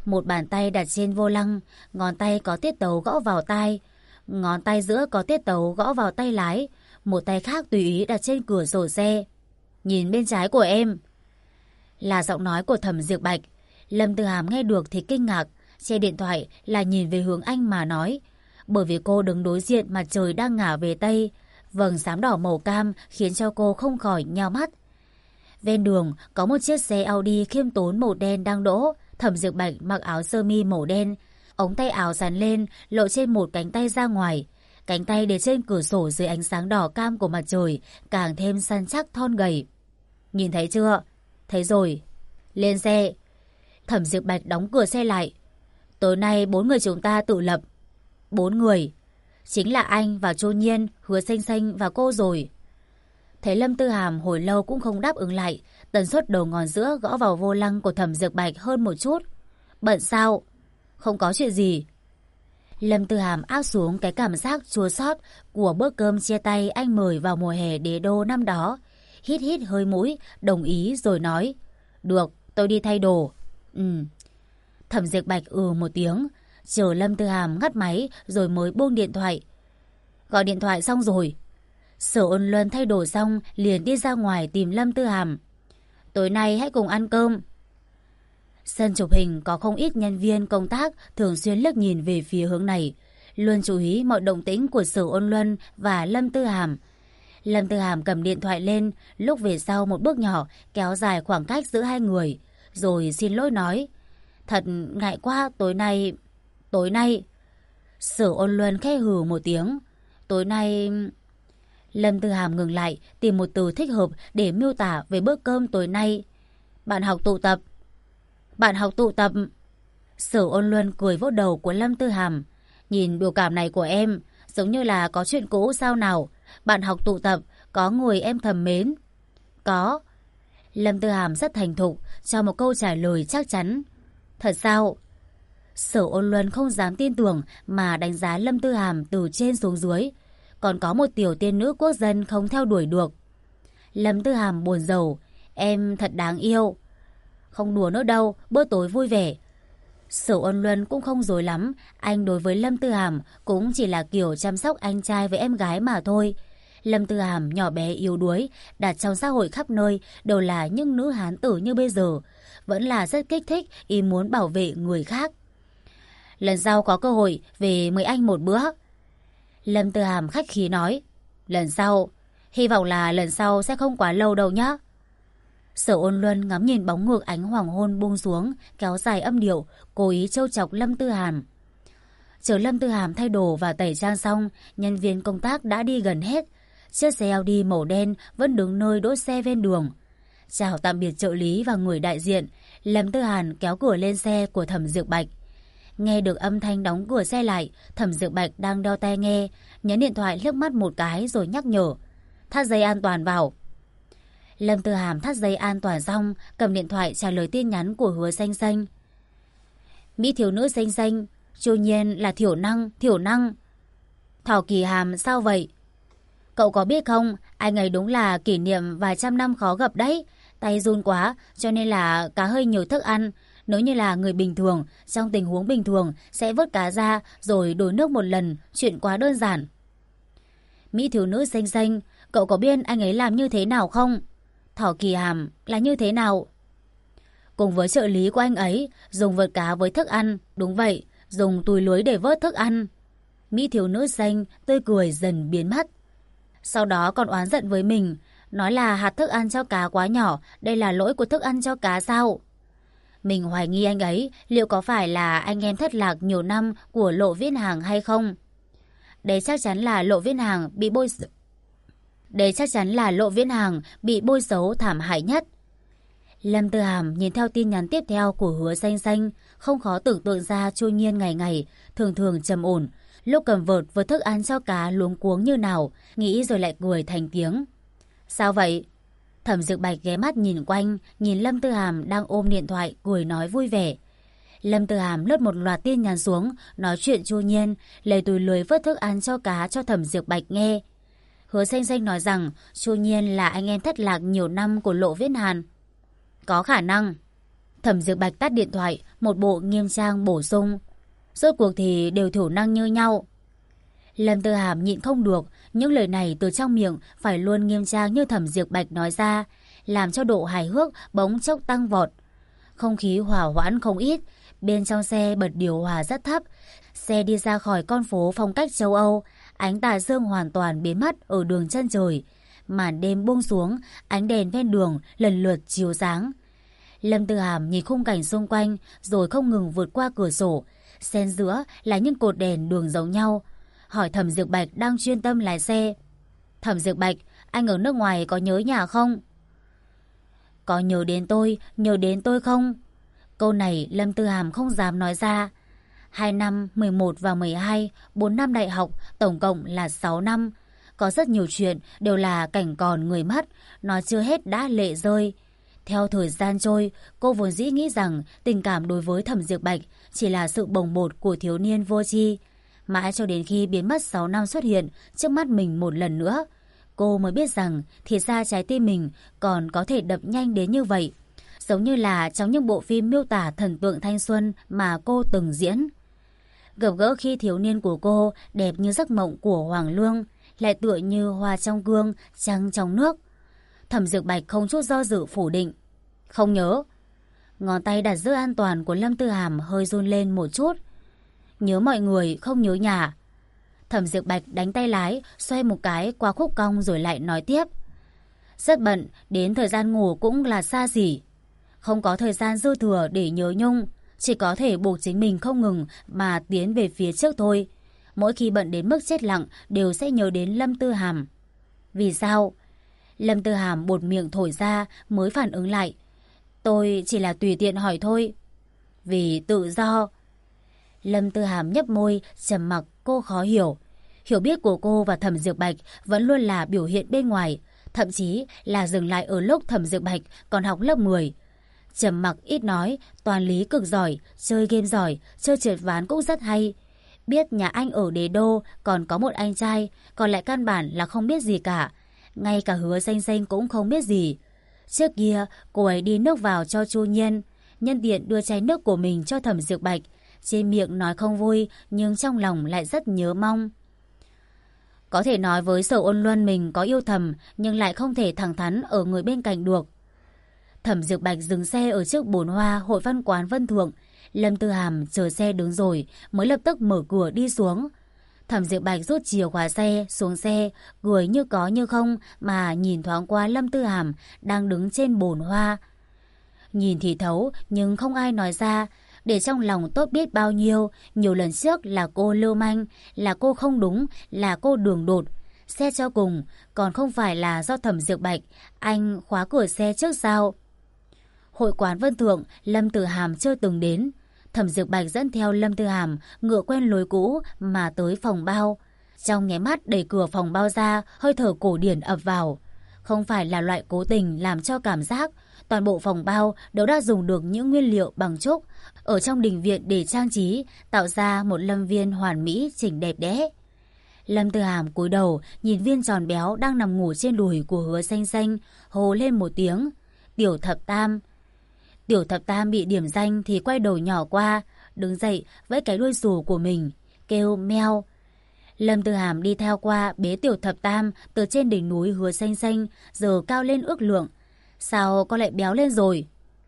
Một bàn tay đặt trên vô lăng, ngón tay có tiết tấu gõ vào tai, ngón tay giữa có tiết tấu gõ vào tay lái, một tay khác tùy ý đặt trên cửa sổ xe. Nhìn bên trái của em. Là giọng nói của Thẩm Diệp Bạch. Lâm Tư Hàm nghe được thì kinh ngạc, che điện thoại là nhìn về hướng anh mà nói. Bởi vì cô đứng đối diện mặt trời đang ngả về Tây, vầng sáng đỏ màu cam khiến cho cô không khỏi nhao mắt. Ven đường có một chiếc xe Audi khiêm tốn màu đen đang đỗ. Thẩm Diệp Bạch mặc áo sơ mi màu đen, ống tay áo dán lên, lộ trên một cánh tay ra ngoài. Cánh tay để trên cửa sổ dưới ánh sáng đỏ cam của mặt trời càng thêm săn chắc thon gầy. Nhìn thấy chưa? Thấy rồi. Lên xe. Thẩm Diệp Bạch đóng cửa xe lại. Tối nay 4 người chúng ta tự lập. 4 người. Chính là anh và Chu Nhiên, Hứa Xanh Xanh và cô rồi. Thấy Lâm Tư Hàm hồi lâu cũng không đáp ứng lại, tần suất đầu ngón giữa gõ vào vô lăng của Thẩm Diệp Bạch hơn một chút. Bận sao? Không có chuyện gì. Lâm Tư Hàm áp xuống cái cảm giác chua xót của bữa cơm chia tay anh mời vào mùa hè đế đô năm đó. Hít hít hơi mũi, đồng ý rồi nói. Được, tôi đi thay đồ. Thẩm Diệp Bạch một tiếng, chờ Lâm Tư Hàm ngắt máy rồi mới buông điện thoại. Gọi điện thoại xong rồi. Sở Ôn Luân thay đồ xong liền đi ra ngoài tìm Lâm Tư Hàm. Tối nay hãy cùng ăn cơm. Sân chụp hình có không ít nhân viên công tác thường xuyên liếc nhìn về phía hướng này, luôn chú ý mọi động tĩnh của Sở Ôn Luân và Lâm Tư Hàm. Lâm Tư Hàm cầm điện thoại lên, lúc về sau một bước nhỏ kéo dài khoảng cách giữa hai người, rồi xin lỗi nói. Thật ngại quá, tối nay. Sở Ôn Luân khẽ hừ một tiếng. Tối nay... Lâm Tư Hàm ngừng lại, tìm một từ thích hợp để miêu tả về bữa cơm tối nay. Bạn học tụ tập. Bạn học tụ tập. Sở Ôn Luân cười vỗ đầu của Lâm Tư Hàm. Nhìn biểu cảm này của em, giống như là có chuyện cũ sao nào. Bạn học tụ tập, có người em thầm mến. Có. Lâm Tư Hàm rất thành thục, cho một câu trả lời chắc chắn. Thật sao? Sở Ôn Luân không dám tin tưởng mà đánh giá Lâm Tư Hàm từ trên xuống dưới. Còn có một tiểu tiên nữ quốc dân không theo đuổi được. Lâm Tư Hàm buồn rầu. Em thật đáng yêu. Không đùa nữa đâu, bữa tối vui vẻ. Sở Ôn Luân cũng không dối lắm. Anh đối với Lâm Tư Hàm cũng chỉ là kiểu chăm sóc anh trai với em gái mà thôi. Lâm Tư Hàm nhỏ bé yếu đuối, đặt trong xã hội khắp nơi đều là những nữ hán tử như bây giờ. Vẫn là rất kích thích, ý muốn bảo vệ người khác. Lần sau có cơ hội về mời anh một bữa. Lâm Tư Hàm khách khí nói. Lần sau, hy vọng là lần sau sẽ không quá lâu đâu nhá. Sở Ôn Luân ngắm nhìn bóng ngược ánh hoàng hôn buông xuống, kéo dài âm điệu, cố ý trêu chọc Lâm Tư Hàm. Chờ Lâm Tư Hàm thay đồ và tẩy trang xong, nhân viên công tác đã đi gần hết. Chiếc xe Audi màu đen vẫn đứng nơi đỗ xe ven đường. Chào tạm biệt trợ lý và người đại diện, Lâm Tư Hàm kéo cửa lên xe của Thẩm Diệp Bạch. Nghe được âm thanh đóng cửa xe lại, Thẩm Diệp Bạch đang đeo tai nghe, nhấn điện thoại liếc mắt một cái rồi nhắc nhở. Thắt dây an toàn vào. Lâm Tư Hàm thắt dây an toàn xong, cầm điện thoại trả lời tin nhắn của Hứa Xanh Xanh. Mỹ thiếu nữ Xanh Xanh, Chu Nhiên là thiểu năng. Thảo Kỳ Hàm sao vậy? Cậu có biết không, anh ấy đúng là kỷ niệm vài trăm năm khó gặp đấy. Tay run quá, cho nên là cá hơi nhiều thức ăn. Nếu như là người bình thường, trong tình huống bình thường sẽ vớt cá ra rồi đổ nước một lần, chuyện quá đơn giản. Mỹ thiếu nữ Xanh Xanh, cậu có biết anh ấy làm như thế nào không? Thảo Kỳ Hàm là như thế nào? Cùng với trợ lý của anh ấy, dùng vớt cá với thức ăn, đúng vậy, dùng túi lưới để vớt thức ăn. Mỹ thiếu nữ xanh tươi cười dần biến mất. Sau đó còn oán giận với mình, nói là hạt thức ăn cho cá quá nhỏ, đây là lỗi của thức ăn cho cá sao? Mình hoài nghi anh ấy liệu có phải là anh em thất lạc nhiều năm của Lộ Viễn Hàng hay không? Đấy chắc chắn là Lộ Viễn Hàng bị bôi xấu thảm hại nhất. Lâm Tư Hàm nhìn theo tin nhắn tiếp theo của Hứa Xanh Xanh, không khó tưởng tượng ra Chu Nhiên ngày ngày thường thường trầm ổn, lúc cầm vợt với thức ăn cho cá luống cuống như nào, nghĩ rồi lại cười thành tiếng. Sao vậy? Thẩm Dực Bạch ghé mắt nhìn quanh, nhìn Lâm Tư Hàm đang ôm điện thoại, cười nói vui vẻ. Lâm Tư Hàm lướt một loạt tin nhắn xuống, nói chuyện Chu Nhiên, lấy túi lưới vớt thức ăn cho cá cho Thẩm Dực Bạch nghe. Hứa Xanh Xanh nói rằng Chu Nhiên là anh em thất lạc nhiều năm của Lộ Viễn Hàn. Có khả năng. Thẩm Diệp Bạch tắt điện thoại, một bộ nghiêm trang bổ sung. Rốt cuộc thì đều thiểu năng như nhau. Lâm Tư Hàm nhịn không được, những lời này từ trong miệng phải luôn nghiêm trang như Thẩm Diệp Bạch nói ra, làm cho độ hài hước bỗng chốc tăng vọt. Không khí hòa hoãn không ít, bên trong xe bật điều hòa rất thấp. Xe đi ra khỏi con phố phong cách châu Âu, ánh tà dương hoàn toàn biến mất ở đường chân trời. Màn đêm buông xuống, ánh đèn ven đường lần lượt chiếu sáng. Lâm Tư Hàm nhìn khung cảnh xung quanh rồi không ngừng vượt qua cửa sổ. Xen giữa là những cột đèn đường giống nhau. Hỏi Thẩm Diệp Bạch đang chuyên tâm lái xe. Thẩm Diệp Bạch, anh ở nước ngoài có nhớ nhà không? Có nhớ đến tôi không? Câu này Lâm Tư Hàm không dám nói ra. 2 năm, 11 và 12, 4 năm đại học, tổng cộng là 6 năm. Có rất nhiều chuyện đều là cảnh còn người mất, nói chưa hết đã lệ rơi. Theo thời gian trôi, cô vốn dĩ nghĩ rằng tình cảm đối với Thẩm Diệp Bạch chỉ là sự bồng bột của thiếu niên vô tri. Mãi cho đến khi biến mất 6 năm xuất hiện trước mắt mình một lần nữa, cô mới biết rằng thì ra trái tim mình còn có thể đập nhanh đến như vậy. Giống như là trong những bộ phim miêu tả thần tượng thanh xuân mà cô từng diễn. Gặp gỡ khi thiếu niên của cô đẹp như giấc mộng của Hoàng Lương, lại tựa như hoa trong gương, trăng trong nước. Thẩm Diệp Bạch không chút do dự phủ định. Không nhớ. Ngón tay đặt giữ an toàn của Lâm Tư Hàm hơi run lên một chút. Nhớ mọi người, không nhớ nhà. Thẩm Diệp Bạch đánh tay lái, xoay một cái qua khúc cong rồi lại nói tiếp. Rất bận, đến thời gian ngủ cũng là xa xỉ. Không có thời gian dư thừa để nhớ nhung, chỉ có thể buộc chính mình không ngừng mà tiến về phía trước thôi. Mỗi khi bận đến mức chết lặng đều sẽ nhớ đến Lâm Tư Hàm. Vì sao? Lâm Tư Hàm buột miệng thổi ra mới phản ứng lại. Tôi chỉ là tùy tiện hỏi thôi. Vì tự do. Lâm Tư Hàm nhấp môi, trầm mặc. Cô khó hiểu. Hiểu biết của cô và Thẩm Diệp Bạch vẫn luôn là biểu hiện bên ngoài, thậm chí là dừng lại ở lúc Thẩm Diệp Bạch còn học lớp 10. Trầm mặc ít nói, toán lý cực giỏi, chơi game giỏi, chơi trượt ván cũng rất hay. Biết nhà anh ở Đế Đô còn có một anh trai, còn lại căn bản là không biết gì cả. Ngay cả Hứa Xanh Xanh cũng không biết gì. Trước kia cô ấy đi nước vào cho Chu Nhiên, nhân tiện đưa chai nước của mình cho Thẩm Diệp Bạch. Trên miệng nói không vui nhưng trong lòng lại rất nhớ mong. Có thể nói với Sở Ôn Luân mình có yêu thầm, nhưng lại không thể thẳng thắn ở người bên cạnh được. Thẩm Diệp Bạch dừng xe ở trước bồn hoa Hội Văn Quán Vân Thượng. Lâm Tư Hàm chờ xe đứng rồi mới lập tức mở cửa đi xuống. Thẩm Diệp Bạch rút chìa khóa xe xuống xe, cười như có như không mà nhìn thoáng qua Lâm Tư Hàm đang đứng trên bồn hoa. Nhìn thì thấu nhưng không ai nói ra, để trong lòng tốt biết bao nhiêu. Nhiều lần trước là cô lưu manh, là cô không đúng, là cô đường đột. Xét cho cùng còn không phải là do Thẩm Diệp Bạch anh khóa cửa xe trước sao? Hội quán Vân Thượng Lâm Tư Hàm chưa từng đến. Thẩm Diệp Bạch dẫn theo Lâm Tư Hàm ngựa quen lối cũ mà tới phòng bao. Trong nháy mắt đẩy cửa phòng bao ra, hơi thở cổ điển ập vào. Không phải là loại cố tình làm cho cảm giác. Toàn bộ phòng bao đều đã dùng được những nguyên liệu bằng trúc ở trong đình viện để trang trí, tạo ra một lâm viên hoàn mỹ chỉnh đẹp đẽ. Lâm Tư Hàm cúi đầu nhìn viên tròn béo đang nằm ngủ trên đùi của Hứa Xanh Xanh, hô lên một tiếng. Tiểu Thập Tam. Tiểu Thập Tam bị điểm danh thì quay đầu nhỏ qua, đứng dậy với cái đuôi xù của mình, kêu meo. Lâm Tư Hàm đi theo qua bế Tiểu Thập Tam từ trên đỉnh núi Hứa Xanh Xanh, giờ cao lên ước lượng. Sao con lại béo lên rồi?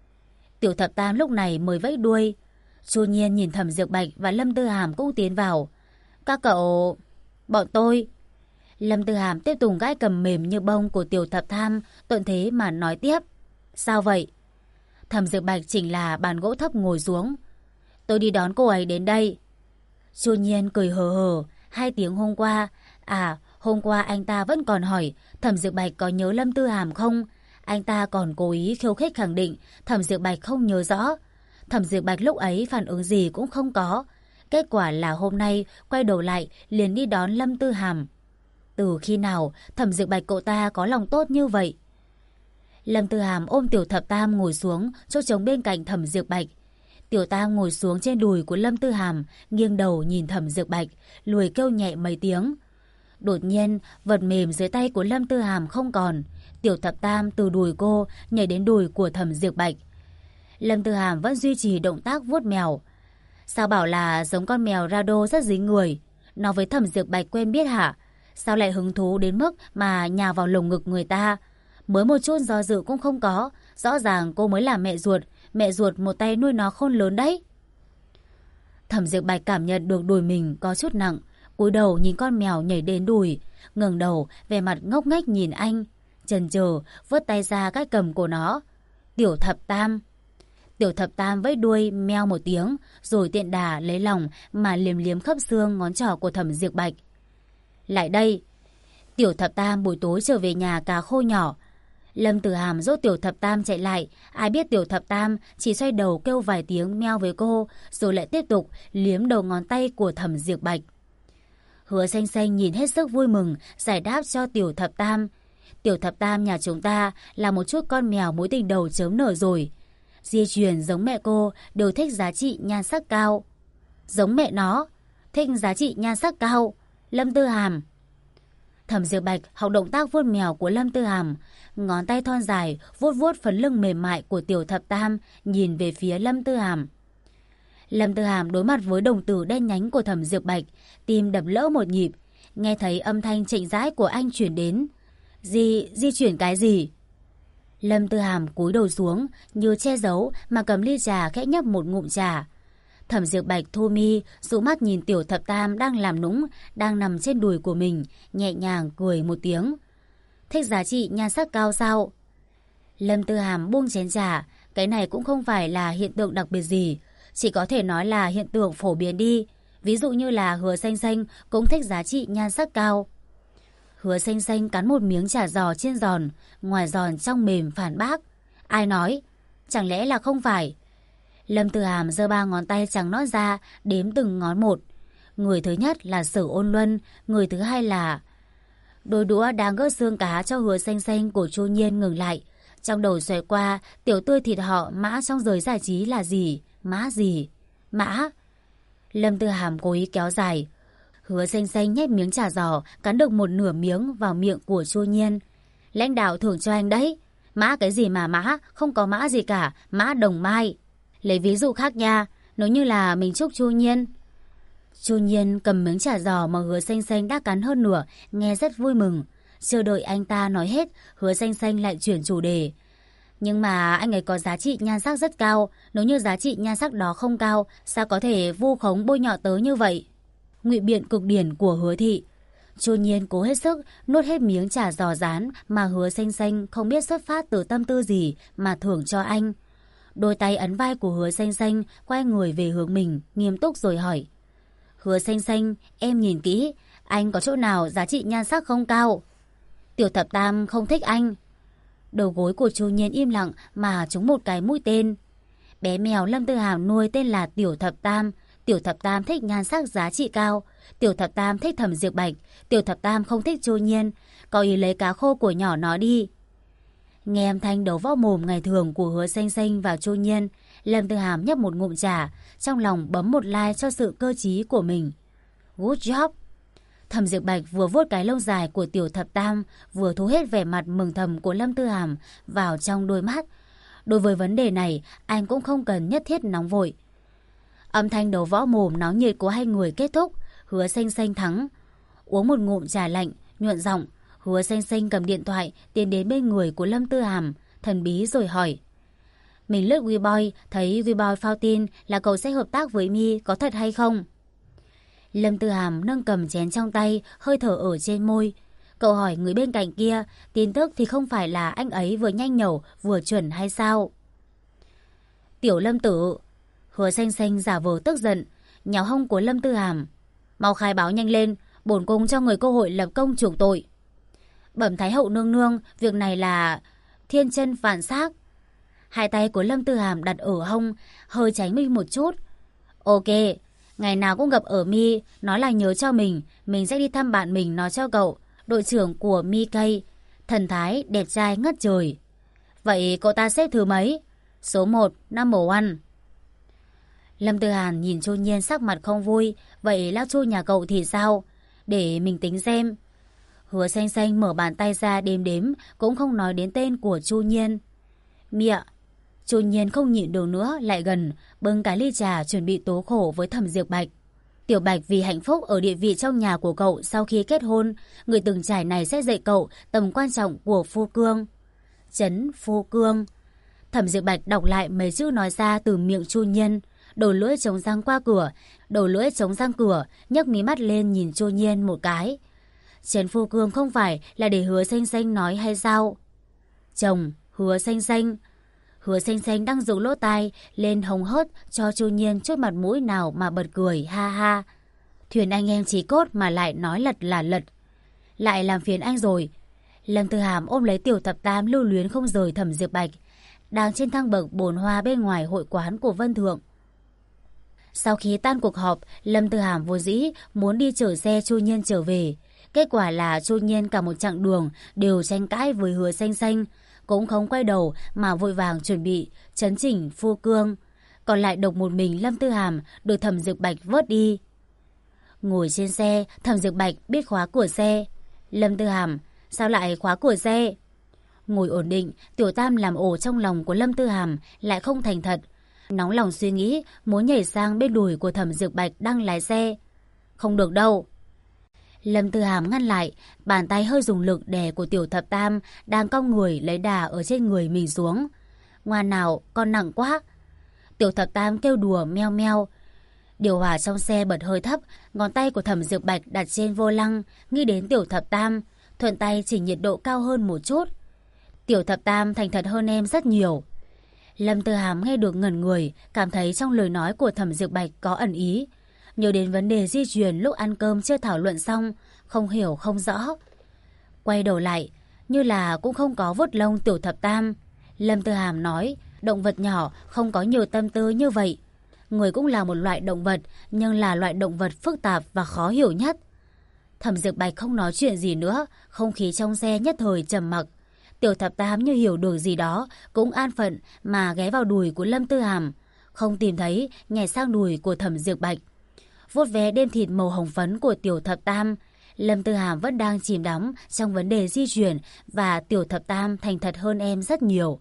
Tiểu Thập Tam lúc này mới vẫy đuôi. Chu Nhiên nhìn Thẩm Diệp Bạch và Lâm Tư Hàm cũng tiến vào. Các cậu... Bọn tôi... Lâm Tư Hàm tiếp tục gãi cầm mềm như bông của Tiểu Thập Tam, thuận thế mà nói tiếp. Sao vậy? Thẩm Diệp Bạch chỉnh là bàn gỗ thấp ngồi xuống. Tôi đi đón cô ấy đến đây. Chu Nhiên cười hờ hờ. 2 tiếng hôm qua. À, hôm qua anh ta vẫn còn hỏi Thẩm Diệp Bạch có nhớ Lâm Tư Hàm không? Anh ta còn cố ý khiêu khích khẳng định Thẩm Diệp Bạch không nhớ rõ. Thẩm Diệp Bạch lúc ấy phản ứng gì cũng không có. Kết quả là hôm nay quay đầu lại liền đi đón Lâm Tư Hàm. Từ khi nào Thẩm Diệp Bạch cậu ta có lòng tốt như vậy? Lâm Tư Hàm ôm Tiểu Thập Tam ngồi xuống chỗ trống bên cạnh Thẩm Diệp Bạch. Tiểu Tam ngồi xuống trên đùi của Lâm Tư Hàm, nghiêng đầu nhìn Thẩm Diệp Bạch, lùi kêu nhẹ mấy tiếng. Đột nhiên, vật mềm dưới tay của Lâm Tư Hàm không còn. Tiểu Thập Tam từ đùi cô nhảy đến đùi của Thẩm Diệp Bạch. Lâm Tư Hàm vẫn duy trì động tác vuốt mèo. Sao bảo là giống con mèo Rado rất dính người. Nó với Thẩm Diệp Bạch quen biết hả? Sao lại hứng thú đến mức mà nhào vào lồng ngực người ta? Mới một chút do dự cũng không có. Rõ ràng cô mới là mẹ ruột một tay nuôi nó khôn lớn đấy. Thẩm Diệp Bạch cảm nhận được đùi mình có chút nặng, cúi đầu nhìn con mèo nhảy đến đùi, ngẩng đầu vẻ mặt ngốc nghếch nhìn anh, chần chừ vớt tay ra cái cầm của nó. Tiểu Thập Tam. Tiểu Thập Tam vẫy đuôi meo một tiếng, rồi tiện đà lấy lòng mà liếm liếm khớp xương ngón trỏ của Thẩm Diệp Bạch. Lại đây. Tiểu Thập Tam buổi tối trở về nhà cá khô nhỏ. Lâm Tử Hàm dỗ Tiểu Thập Tam chạy lại, ai biết Tiểu Thập Tam chỉ xoay đầu kêu vài tiếng meo với cô, rồi lại tiếp tục liếm đầu ngón tay của Thẩm Diệp Bạch. Hứa Xanh Xanh nhìn hết sức vui mừng, giải đáp cho Tiểu Thập Tam. Tiểu Thập Tam nhà chúng ta là một chút con mèo mối tình đầu chớm nở rồi. Di truyền giống mẹ cô, đều thích giá trị nhan sắc cao. Giống mẹ nó, thích giá trị nhan sắc cao. Lâm Tư Hàm. Thẩm Diệp Bạch học động tác vuốt mèo của Lâm Tư Hàm, ngón tay thon dài vuốt vuốt phần lưng mềm mại của Tiểu Thập Tam, nhìn về phía Lâm Tư Hàm. Lâm Tư Hàm đối mặt với đồng tử đen nhánh của Thẩm Diệp Bạch, tim đập lỡ một nhịp, nghe thấy âm thanh chậm rãi của anh chuyển đến. Di chuyển cái gì? Lâm Tư Hàm cúi đầu xuống, như che giấu mà cầm ly trà khẽ nhấp một ngụm trà. Thẩm Diệp Bạch thu mi, dụ mắt nhìn Tiểu Thập Tam đang làm nũng, đang nằm trên đùi của mình, nhẹ nhàng cười một tiếng. Thích giá trị nhan sắc cao sao? Lâm Tư Hàm buông chén trà, cái này cũng không phải là hiện tượng đặc biệt gì, chỉ có thể nói là hiện tượng phổ biến đi. Ví dụ như là Hứa Xanh Xanh cũng thích giá trị nhan sắc cao. Hứa Xanh Xanh cắn một miếng chả giò chiên giòn, ngoài giòn trong mềm phản bác. Ai nói? Chẳng lẽ là không phải? Lâm Tư Hàm giơ 3 ngón tay trắng nõn ra, đếm từng ngón một. Người thứ nhất là Sở Ôn Luân, người thứ hai là... Đôi đũa đang gớt xương cá cho Hứa Xanh Xanh của Chu Nhiên ngừng lại. Trong đầu xoay qua, tiểu tươi thịt họ Mã trong giới giải trí là gì? Mã gì? Mã? Lâm Tư Hàm cố ý kéo dài. Hứa Xanh Xanh nhét miếng chả giò, cắn được một nửa miếng vào miệng của Chu Nhiên. Lãnh đạo thưởng cho anh đấy. Mã cái gì mà mã? Không có mã gì cả. Mã Đồng Mai. Lấy ví dụ khác nha. Nếu như là mình chúc Chu Nhiên. Chu Nhiên cầm miếng chả giò mà Hứa Xanh Xanh đã cắn hơn nửa, nghe rất vui mừng. Chưa đợi anh ta nói hết, Hứa Xanh Xanh lại chuyển chủ đề. Nhưng mà anh ấy có giá trị nhan sắc rất cao. Nếu như giá trị nhan sắc đó không cao, sao có thể vu khống bôi nhọ tớ như vậy? Ngụy biện cực điển của Hứa thị. Chu Nhiên cố hết sức nuốt hết miếng chả giò rán mà Hứa Xanh Xanh không biết xuất phát từ tâm tư gì mà thưởng cho anh. Đôi tay ấn vai của Hứa Xanh Xanh, quay người về hướng mình, nghiêm túc rồi hỏi. Hứa Xanh Xanh, em nhìn kỹ, anh có chỗ nào giá trị nhan sắc không cao? Tiểu Thập Tam không thích anh. Đầu gối của Chu Nhiên im lặng mà trúng một cái mũi tên. Bé mèo Lâm Tư Hàm nuôi tên là Tiểu Thập Tam. Tiểu Thập Tam thích nhan sắc giá trị cao. Tiểu Thập Tam thích Thẩm Diệp Bạch. Tiểu Thập Tam không thích Chu Nhiên. Có ý lấy cá khô của nhỏ nó đi. Nghe âm thanh đấu võ mồm ngày thường của Hứa Xanh Xanh và Chu Nhiên, Lâm Tư Hàm nhấp một ngụm trà, trong lòng bấm một like cho sự cơ trí của mình. Good job. Thẩm Diệp Bạch vừa vuốt cái lông dài của Tiểu Thập Tam, vừa thu hết vẻ mặt mừng thầm của Lâm Tư Hàm vào trong đôi mắt. Đối với vấn đề này, anh cũng không cần nhất thiết nóng vội. Âm thanh đấu võ mồm náo nhiệt của hai người kết thúc, Hứa Xanh Xanh thắng. Uống một ngụm trà lạnh, nhuận giọng, Hứa Xanh Xanh cầm điện thoại tiến đến bên người của Lâm Tư Hàm, thần bí rồi hỏi. Mình lướt Weibo, thấy Weibo phao tin là cậu sẽ hợp tác với My, có thật hay không? Lâm Tư Hàm nâng cầm chén trong tay, hơi thở ở trên môi. Cậu hỏi người bên cạnh kia, tin tức thì không phải là anh ấy vừa nhanh nhẩu vừa chuẩn hay sao? Tiểu Lâm Tử. Hứa Xanh Xanh giả vờ tức giận, nhào hông của Lâm Tư Hàm. Mau khai báo nhanh lên, bổn cung cho người cơ hội lập công chuộc tội. Bẩm Thái hậu nương nương, việc này là thiên chân vạn xác. Hai tay của Lâm Tư Hàm đặt ở hông, hơi tránh mình một chút. Ok, ngày nào cũng gặp ở Mi, nói là nhớ cho mình sẽ đi thăm bạn mình nói cho cậu, đội trưởng của Mi Cây, thần thái đẹp trai ngất trời. Vậy cậu ta xếp thứ mấy? Số 1, number 1. Lâm Tư Hàn nhìn Chu Nhiên sắc mặt không vui, vậy lão Chu nhà cậu thì sao? Để mình tính xem. Hứa Xanh Xanh mở bàn tay ra đếm đếm, cũng không nói đến tên của Chu Nhiên. Mẹ, Chu Nhiên không nhịn được nữa, lại gần, bưng cái ly trà chuẩn bị tố khổ với Thẩm Diệp Bạch. Tiểu Bạch vì hạnh phúc ở địa vị trong nhà của cậu sau khi kết hôn, người từng trải này sẽ dạy cậu tầm quan trọng của phu cương. Trấn phu cương. Thẩm Diệp Bạch đọc lại mấy chữ nói ra từ miệng Chu Nhiên, đầu lưỡi chống răng qua cửa, đầu lưỡi chống răng cửa, nhấc mí mắt lên nhìn Chu Nhiên một cái. Trấn phu cương không phải là để Hứa Xanh Xanh nói hay sao? Chồng, Hứa Xanh Xanh. Hứa Xanh Xanh đang dựng lỗ tai lên hồng hớt cho Chu Nhiên chút mặt mũi nào mà bật cười ha ha. Thuyền anh em chí cốt mà lại nói lật là lật. Lại làm phiền anh rồi. Lâm Tư Hàm ôm lấy Tiểu Thập Tam lưu luyến không rời Thẩm Diệp Bạch, đang trên thang bậc bồn hoa bên ngoài hội quán của Vân Thượng. Sau khi tan cuộc họp, Lâm Tư Hàm vô dĩ muốn đi chở xe Chu Nhiên trở về. Kết quả là Chu Nhiên cả một chặng đường đều tranh cãi với Hứa Xanh Xanh, cũng không quay đầu mà vội vàng chuẩn bị chấn chỉnh phu cương. Còn lại độc một mình Lâm Tư Hàm được Thẩm Diệp Bạch vớt đi. Ngồi trên xe, Thẩm Diệp Bạch biết khóa cửa xe. Lâm Tư Hàm, sao lại khóa cửa xe? Ngồi ổn định, Tiểu Tam làm ổ trong lòng của Lâm Tư Hàm lại không thành thật. Nóng lòng suy nghĩ muốn nhảy sang bên đùi của Thẩm Diệp Bạch đang lái xe. Không được đâu. Lâm Tư Hàm ngăn lại, bàn tay hơi dùng lực đè của Tiểu Thập Tam đang cong người lấy đà ở trên người mình xuống. Ngoan nào, con nặng quá. Tiểu Thập Tam kêu đùa meo meo. Điều hòa trong xe bật hơi thấp, ngón tay của Thẩm Diệp Bạch đặt trên vô lăng, nghĩ đến Tiểu Thập Tam, thuận tay chỉnh nhiệt độ cao hơn một chút. Tiểu Thập Tam thành thật hơn em rất nhiều. Lâm Tư Hàm nghe được ngẩn người, cảm thấy trong lời nói của Thẩm Diệp Bạch có ẩn ý. Nhớ đến vấn đề di truyền lúc ăn cơm chưa thảo luận xong, không hiểu không rõ. Quay đầu lại, như là cũng không có vuốt lông Tiểu Thập Tam. Lâm Tư Hàm nói, động vật nhỏ không có nhiều tâm tư như vậy. Người cũng là một loại động vật, nhưng là loại động vật phức tạp và khó hiểu nhất. Thẩm Diệp Bạch không nói chuyện gì nữa, không khí trong xe nhất thời trầm mặc. Tiểu Thập Tam như hiểu được gì đó, cũng an phận mà ghé vào đùi của Lâm Tư Hàm. Không tìm thấy, nhảy sang đùi của Thẩm Diệp Bạch. Vuốt ve đêm thịt màu hồng phấn của Tiểu Thập Tam. Lâm Tư Hàm vẫn đang chìm đắm trong vấn đề di chuyển và Tiểu Thập Tam thành thật hơn em rất nhiều.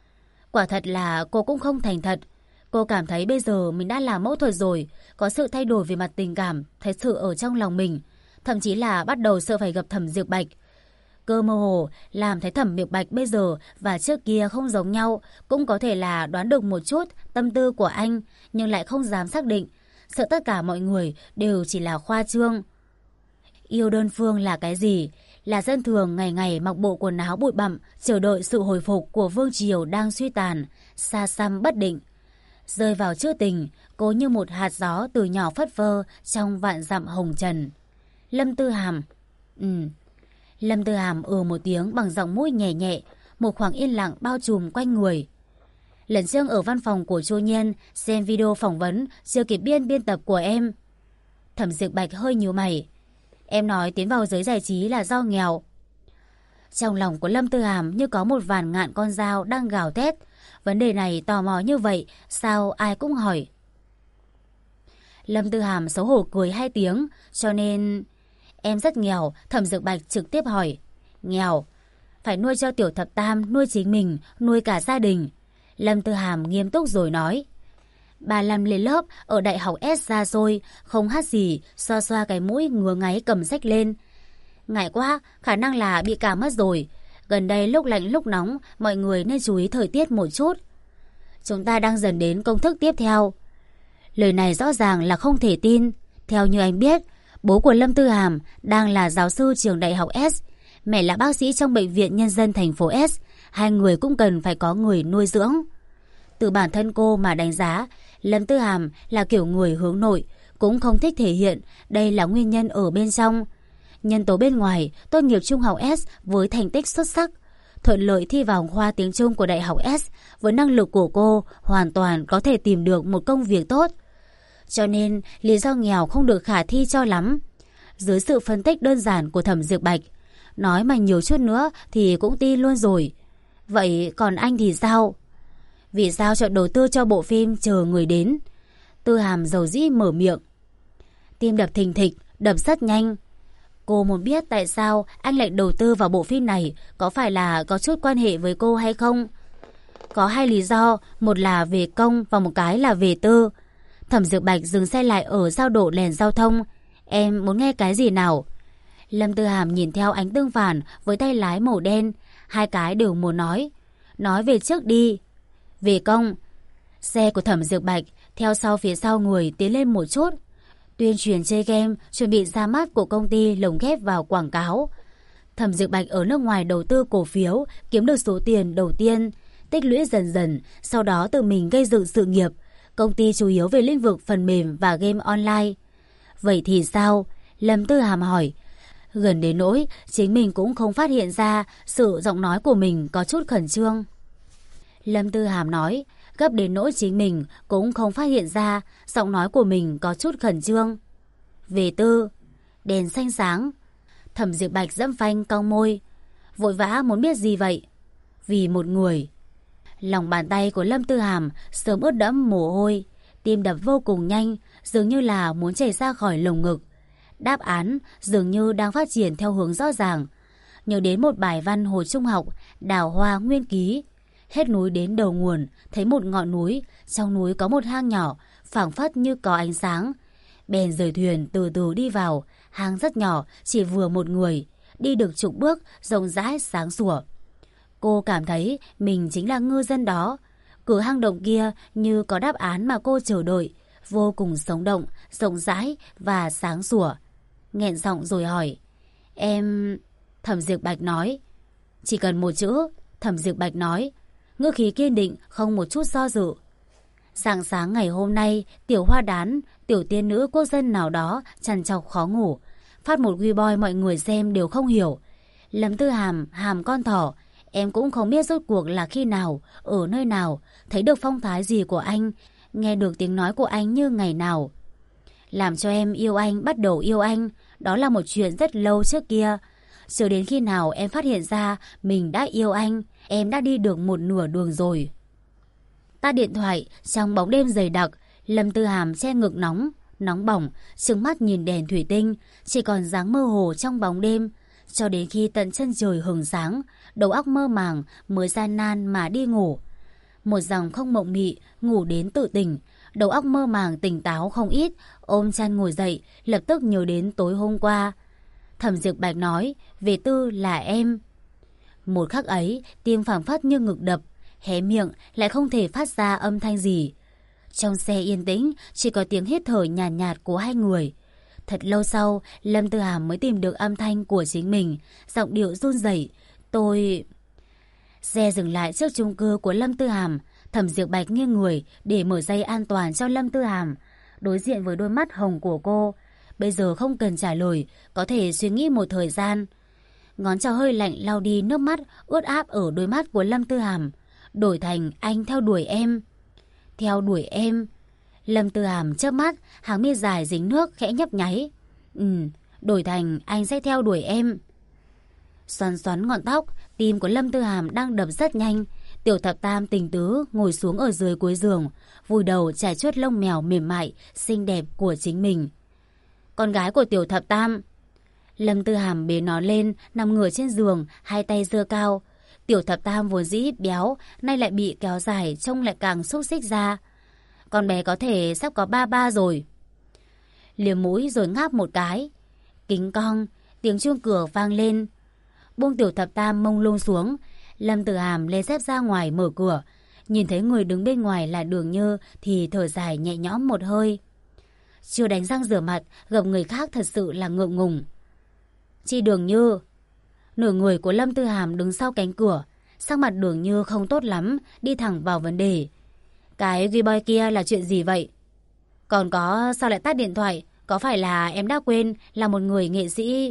Quả thật là cô cũng không thành thật. Cô cảm thấy bây giờ mình đã làm mẫu thuật rồi, có sự thay đổi về mặt tình cảm, thật sự ở trong lòng mình. Thậm chí là bắt đầu sợ phải gặp Thẩm Diệp Bạch. Cơ mơ hồ làm thấy Thẩm Diệp Bạch bây giờ và trước kia không giống nhau, cũng có thể là đoán được một chút tâm tư của anh, nhưng lại không dám xác định, sợ tất cả mọi người đều chỉ là khoa trương. Yêu đơn phương là cái gì? Là dân thường ngày ngày mặc bộ quần áo bụi bặm, chờ đợi sự hồi phục của vương triều đang suy tàn, xa xăm bất định. Rơi vào trữ tình, cố như một hạt gió từ nhỏ phất phơ trong vạn dặm hồng trần. Lâm Tư Hàm. Lâm Tư Hàm một tiếng bằng giọng mũi nhẹ nhẹ, một khoảng yên lặng bao trùm quanh người. Lần trước ở văn phòng của Chu Nhiên xem video phỏng vấn chưa kịp biên tập của em. Thẩm Diệp Bạch hơi nhíu mày. Em nói tiến vào giới giải trí là do nghèo. Trong lòng của Lâm Tư Hàm như có một vàn ngạn con dao đang gào thét. Vấn đề này tò mò như vậy, sao ai cũng hỏi. Lâm Tư Hàm xấu hổ cười 2 tiếng, cho nên... Em rất nghèo, Thẩm Diệp Bạch trực tiếp hỏi. Nghèo? Phải nuôi cho Tiểu Thập Tam, nuôi chính mình, nuôi cả gia đình. Lâm Tư Hàm nghiêm túc rồi nói. 35 lên lớp, ở đại học S ra rồi, không hát gì, xoa xoa cái mũi ngứa ngáy cầm sách lên. Ngại quá, khả năng là bị cảm mất rồi. Gần đây lúc lạnh lúc nóng, mọi người nên chú ý thời tiết một chút. Chúng ta đang dần đến công thức tiếp theo. Lời này rõ ràng là không thể tin. Theo như anh biết, bố của Lâm Tư Hàm đang là giáo sư trường đại học S, mẹ là bác sĩ trong bệnh viện nhân dân thành phố S. Hai người cũng cần phải có người nuôi dưỡng. Từ bản thân cô mà đánh giá, Lâm Tư Hàm là kiểu người hướng nội, cũng không thích thể hiện, đây là nguyên nhân ở bên trong. Nhân tố bên ngoài, tốt nghiệp trung học S với thành tích xuất sắc, thuận lợi thi vào khoa tiếng Trung của đại học S, với năng lực của cô hoàn toàn có thể tìm được một công việc tốt. Cho nên lý do nghèo không được khả thi cho lắm. Dưới sự phân tích đơn giản của Thẩm Diệp Bạch, nói mà nhiều chút nữa thì cũng tin luôn rồi. Vậy còn anh thì sao? Vì sao chọn đầu tư cho bộ phim Chờ Người Đến? Tư Hàm dầu dĩ mở miệng. Tim đập thình thịch, đập rất nhanh. Cô muốn biết tại sao anh lại đầu tư vào bộ phim này, có phải là có chút quan hệ với cô hay không? Có hai lý do, một là về công và một cái là về tư. Thẩm Dược Bạch dừng xe lại ở giao đổ đèn giao thông. Em muốn nghe cái gì nào? Lâm Tư Hàm nhìn theo ánh tương phản với tay lái màu đen. Hai cái đều muốn nói. Nói về trước đi. Về công. Xe của Thẩm Dược Bạch theo sau phía sau người tiến lên một chút. Tuyên truyền chơi game chuẩn bị ra mắt của công ty lồng ghép vào quảng cáo. Thẩm Dược Bạch ở nước ngoài đầu tư cổ phiếu, kiếm được số tiền đầu tiên, tích lũy dần dần, sau đó tự mình gây dựng sự nghiệp. Công ty chủ yếu về lĩnh vực phần mềm và game online. Vậy thì sao? Lâm Tư Hàm hỏi. Gần đến nỗi chính mình cũng không phát hiện ra sự giọng nói của mình có chút khẩn trương. Lâm Tư Hàm nói, gấp đến nỗi chính mình cũng không phát hiện ra giọng nói của mình có chút khẩn trương. Về tư. Đèn xanh sáng. Thẩm Diệp Bạch dẫm phanh cong môi. Vội vã muốn biết gì vậy? Vì một người. Lòng bàn tay của Lâm Tư Hàm sớm ướt đẫm mồ hôi. Tim đập vô cùng nhanh, dường như là muốn chảy ra khỏi lồng ngực. Đáp án dường như đang phát triển theo hướng rõ ràng. Nhớ đến một bài văn hồi trung học, Đào Hoa Nguyên Ký. Hết núi đến đầu nguồn, thấy một ngọn núi, trong núi có một hang nhỏ, phảng phất như có ánh sáng. Bèn rời thuyền từ từ đi vào, hang rất nhỏ, chỉ vừa một người, đi được chục bước, rộng rãi sáng sủa. Cô cảm thấy mình chính là ngư dân đó. Cửa hang động kia như có đáp án mà cô chờ đợi, vô cùng sống động, rộng rãi và sáng sủa. Nghẹn giọng rồi hỏi. Em... Thẩm Diệp Bạch nói. Chỉ cần một chữ. Thẩm Diệp Bạch nói. Ngữ khí kiên định, không một chút do dự. Sáng sáng ngày hôm nay, tiểu hoa đán, tiểu tiên nữ quốc dân nào đó trằn trọc khó ngủ. Phát một Weibo mọi người xem đều không hiểu. Lâm Tư Hàm, hàm con thỏ. Em cũng không biết rốt cuộc là khi nào, ở nơi nào, thấy được phong thái gì của anh, nghe được tiếng nói của anh như ngày nào. Làm cho em yêu anh, bắt đầu yêu anh, đó là một chuyện rất lâu trước kia. Chờ đến khi nào em phát hiện ra mình đã yêu anh, em đã đi được một nửa đường rồi. Tắt điện thoại, trong bóng đêm dày đặc, Lâm Tư Hàm che ngực nóng bỏng, trừng mắt nhìn đèn thủy tinh, chỉ còn dáng mơ hồ trong bóng đêm. Cho đến khi tận chân trời hừng sáng, đầu óc mơ màng mới gian nan mà đi ngủ. Một dòng không mộng mị, ngủ đến tự tỉnh, đầu óc mơ màng tỉnh táo không ít, ôm chăn ngồi dậy, lập tức nhớ đến tối hôm qua. Thẩm Diệp Bạch nói, về tư là em. Một khắc ấy, tim phảng phất như ngực đập, hé miệng lại không thể phát ra âm thanh gì. Trong xe yên tĩnh, chỉ có tiếng hít thở nhàn nhạt của hai người. Thật lâu sau, Lâm Tư Hàm mới tìm được âm thanh của chính mình, giọng điệu run rẩy. Tôi... Xe dừng lại trước chung cư của Lâm Tư Hàm. Thẩm Diệp Bạch nghiêng người để mở dây an toàn cho Lâm Tư Hàm. Đối diện với đôi mắt hồng của cô. Bây giờ không cần trả lời, có thể suy nghĩ một thời gian. Ngón trỏ hơi lạnh lau đi nước mắt ướt áp ở đôi mắt của Lâm Tư Hàm. Đổi thành anh theo đuổi em. Theo đuổi em. Lâm Tư Hàm chớp mắt, hàng mi dài dính nước khẽ nhấp nháy. Đổi thành anh sẽ theo đuổi em. Xoắn xoắn ngọn tóc, tim của Lâm Tư Hàm đang đập rất nhanh. Tiểu Thập Tam tình tứ ngồi xuống ở dưới cuối giường, vùi đầu chải chuốt lông mèo mềm mại, xinh đẹp của chính mình. Con gái của Tiểu Thập Tam. Lâm Tư Hàm bế nó lên, nằm ngửa trên giường, hai tay giơ cao. Tiểu Thập Tam vốn dĩ béo, nay lại bị kéo dài, trông lại càng xúc xích ra. Con bé có thể sắp có ba rồi. Liếm mũi rồi ngáp một cái. Kính cong, tiếng chuông cửa vang lên. Buông Tiểu Thập Tam mông lung xuống. Lâm Tử Hàm lên dép ra ngoài mở cửa. Nhìn thấy người đứng bên ngoài là Đường Như thì thở dài nhẹ nhõm một hơi. Chưa đánh răng rửa mặt, gặp người khác thật sự là ngượng ngùng. Chị Đường Như. Nửa người của Lâm Tư Hàm đứng sau cánh cửa. Sắc mặt Đường Như không tốt lắm, đi thẳng vào vấn đề. Cái Weibo kia là chuyện gì vậy? Còn có sao lại tắt điện thoại? Có phải là em đã quên là một người nghệ sĩ?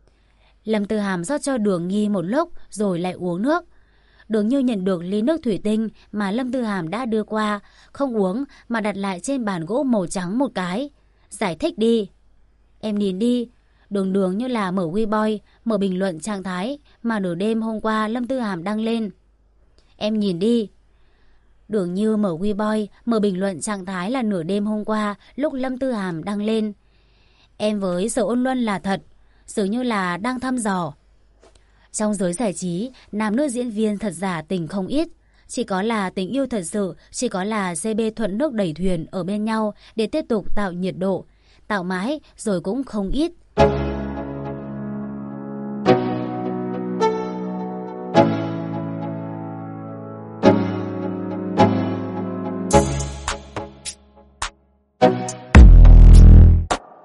Lâm Tư Hàm rót cho Đường Nghi một lúc rồi lại uống nước. Đường Như nhận được ly nước thủy tinh mà Lâm Tư Hàm đã đưa qua, không uống mà đặt lại trên bàn gỗ màu trắng một cái. Giải thích đi. Em nhìn đi. Đường như là mở Weibo, mở bình luận trạng thái mà nửa đêm hôm qua Lâm Tư Hàm đăng lên. Em nhìn đi. Đường Như mở Weibo, mở bình luận trạng thái là nửa đêm hôm qua lúc Lâm Tư Hàm đăng lên. Em với Sở Ôn Luân là thật, dường như là đang thăm dò. Trong giới giải trí, nam nữ diễn viên thật giả tình không ít. Chỉ có là tình yêu thật sự, chỉ có là dê bê thuận nước đẩy thuyền ở bên nhau để tiếp tục tạo nhiệt độ. Tạo mãi rồi cũng không ít.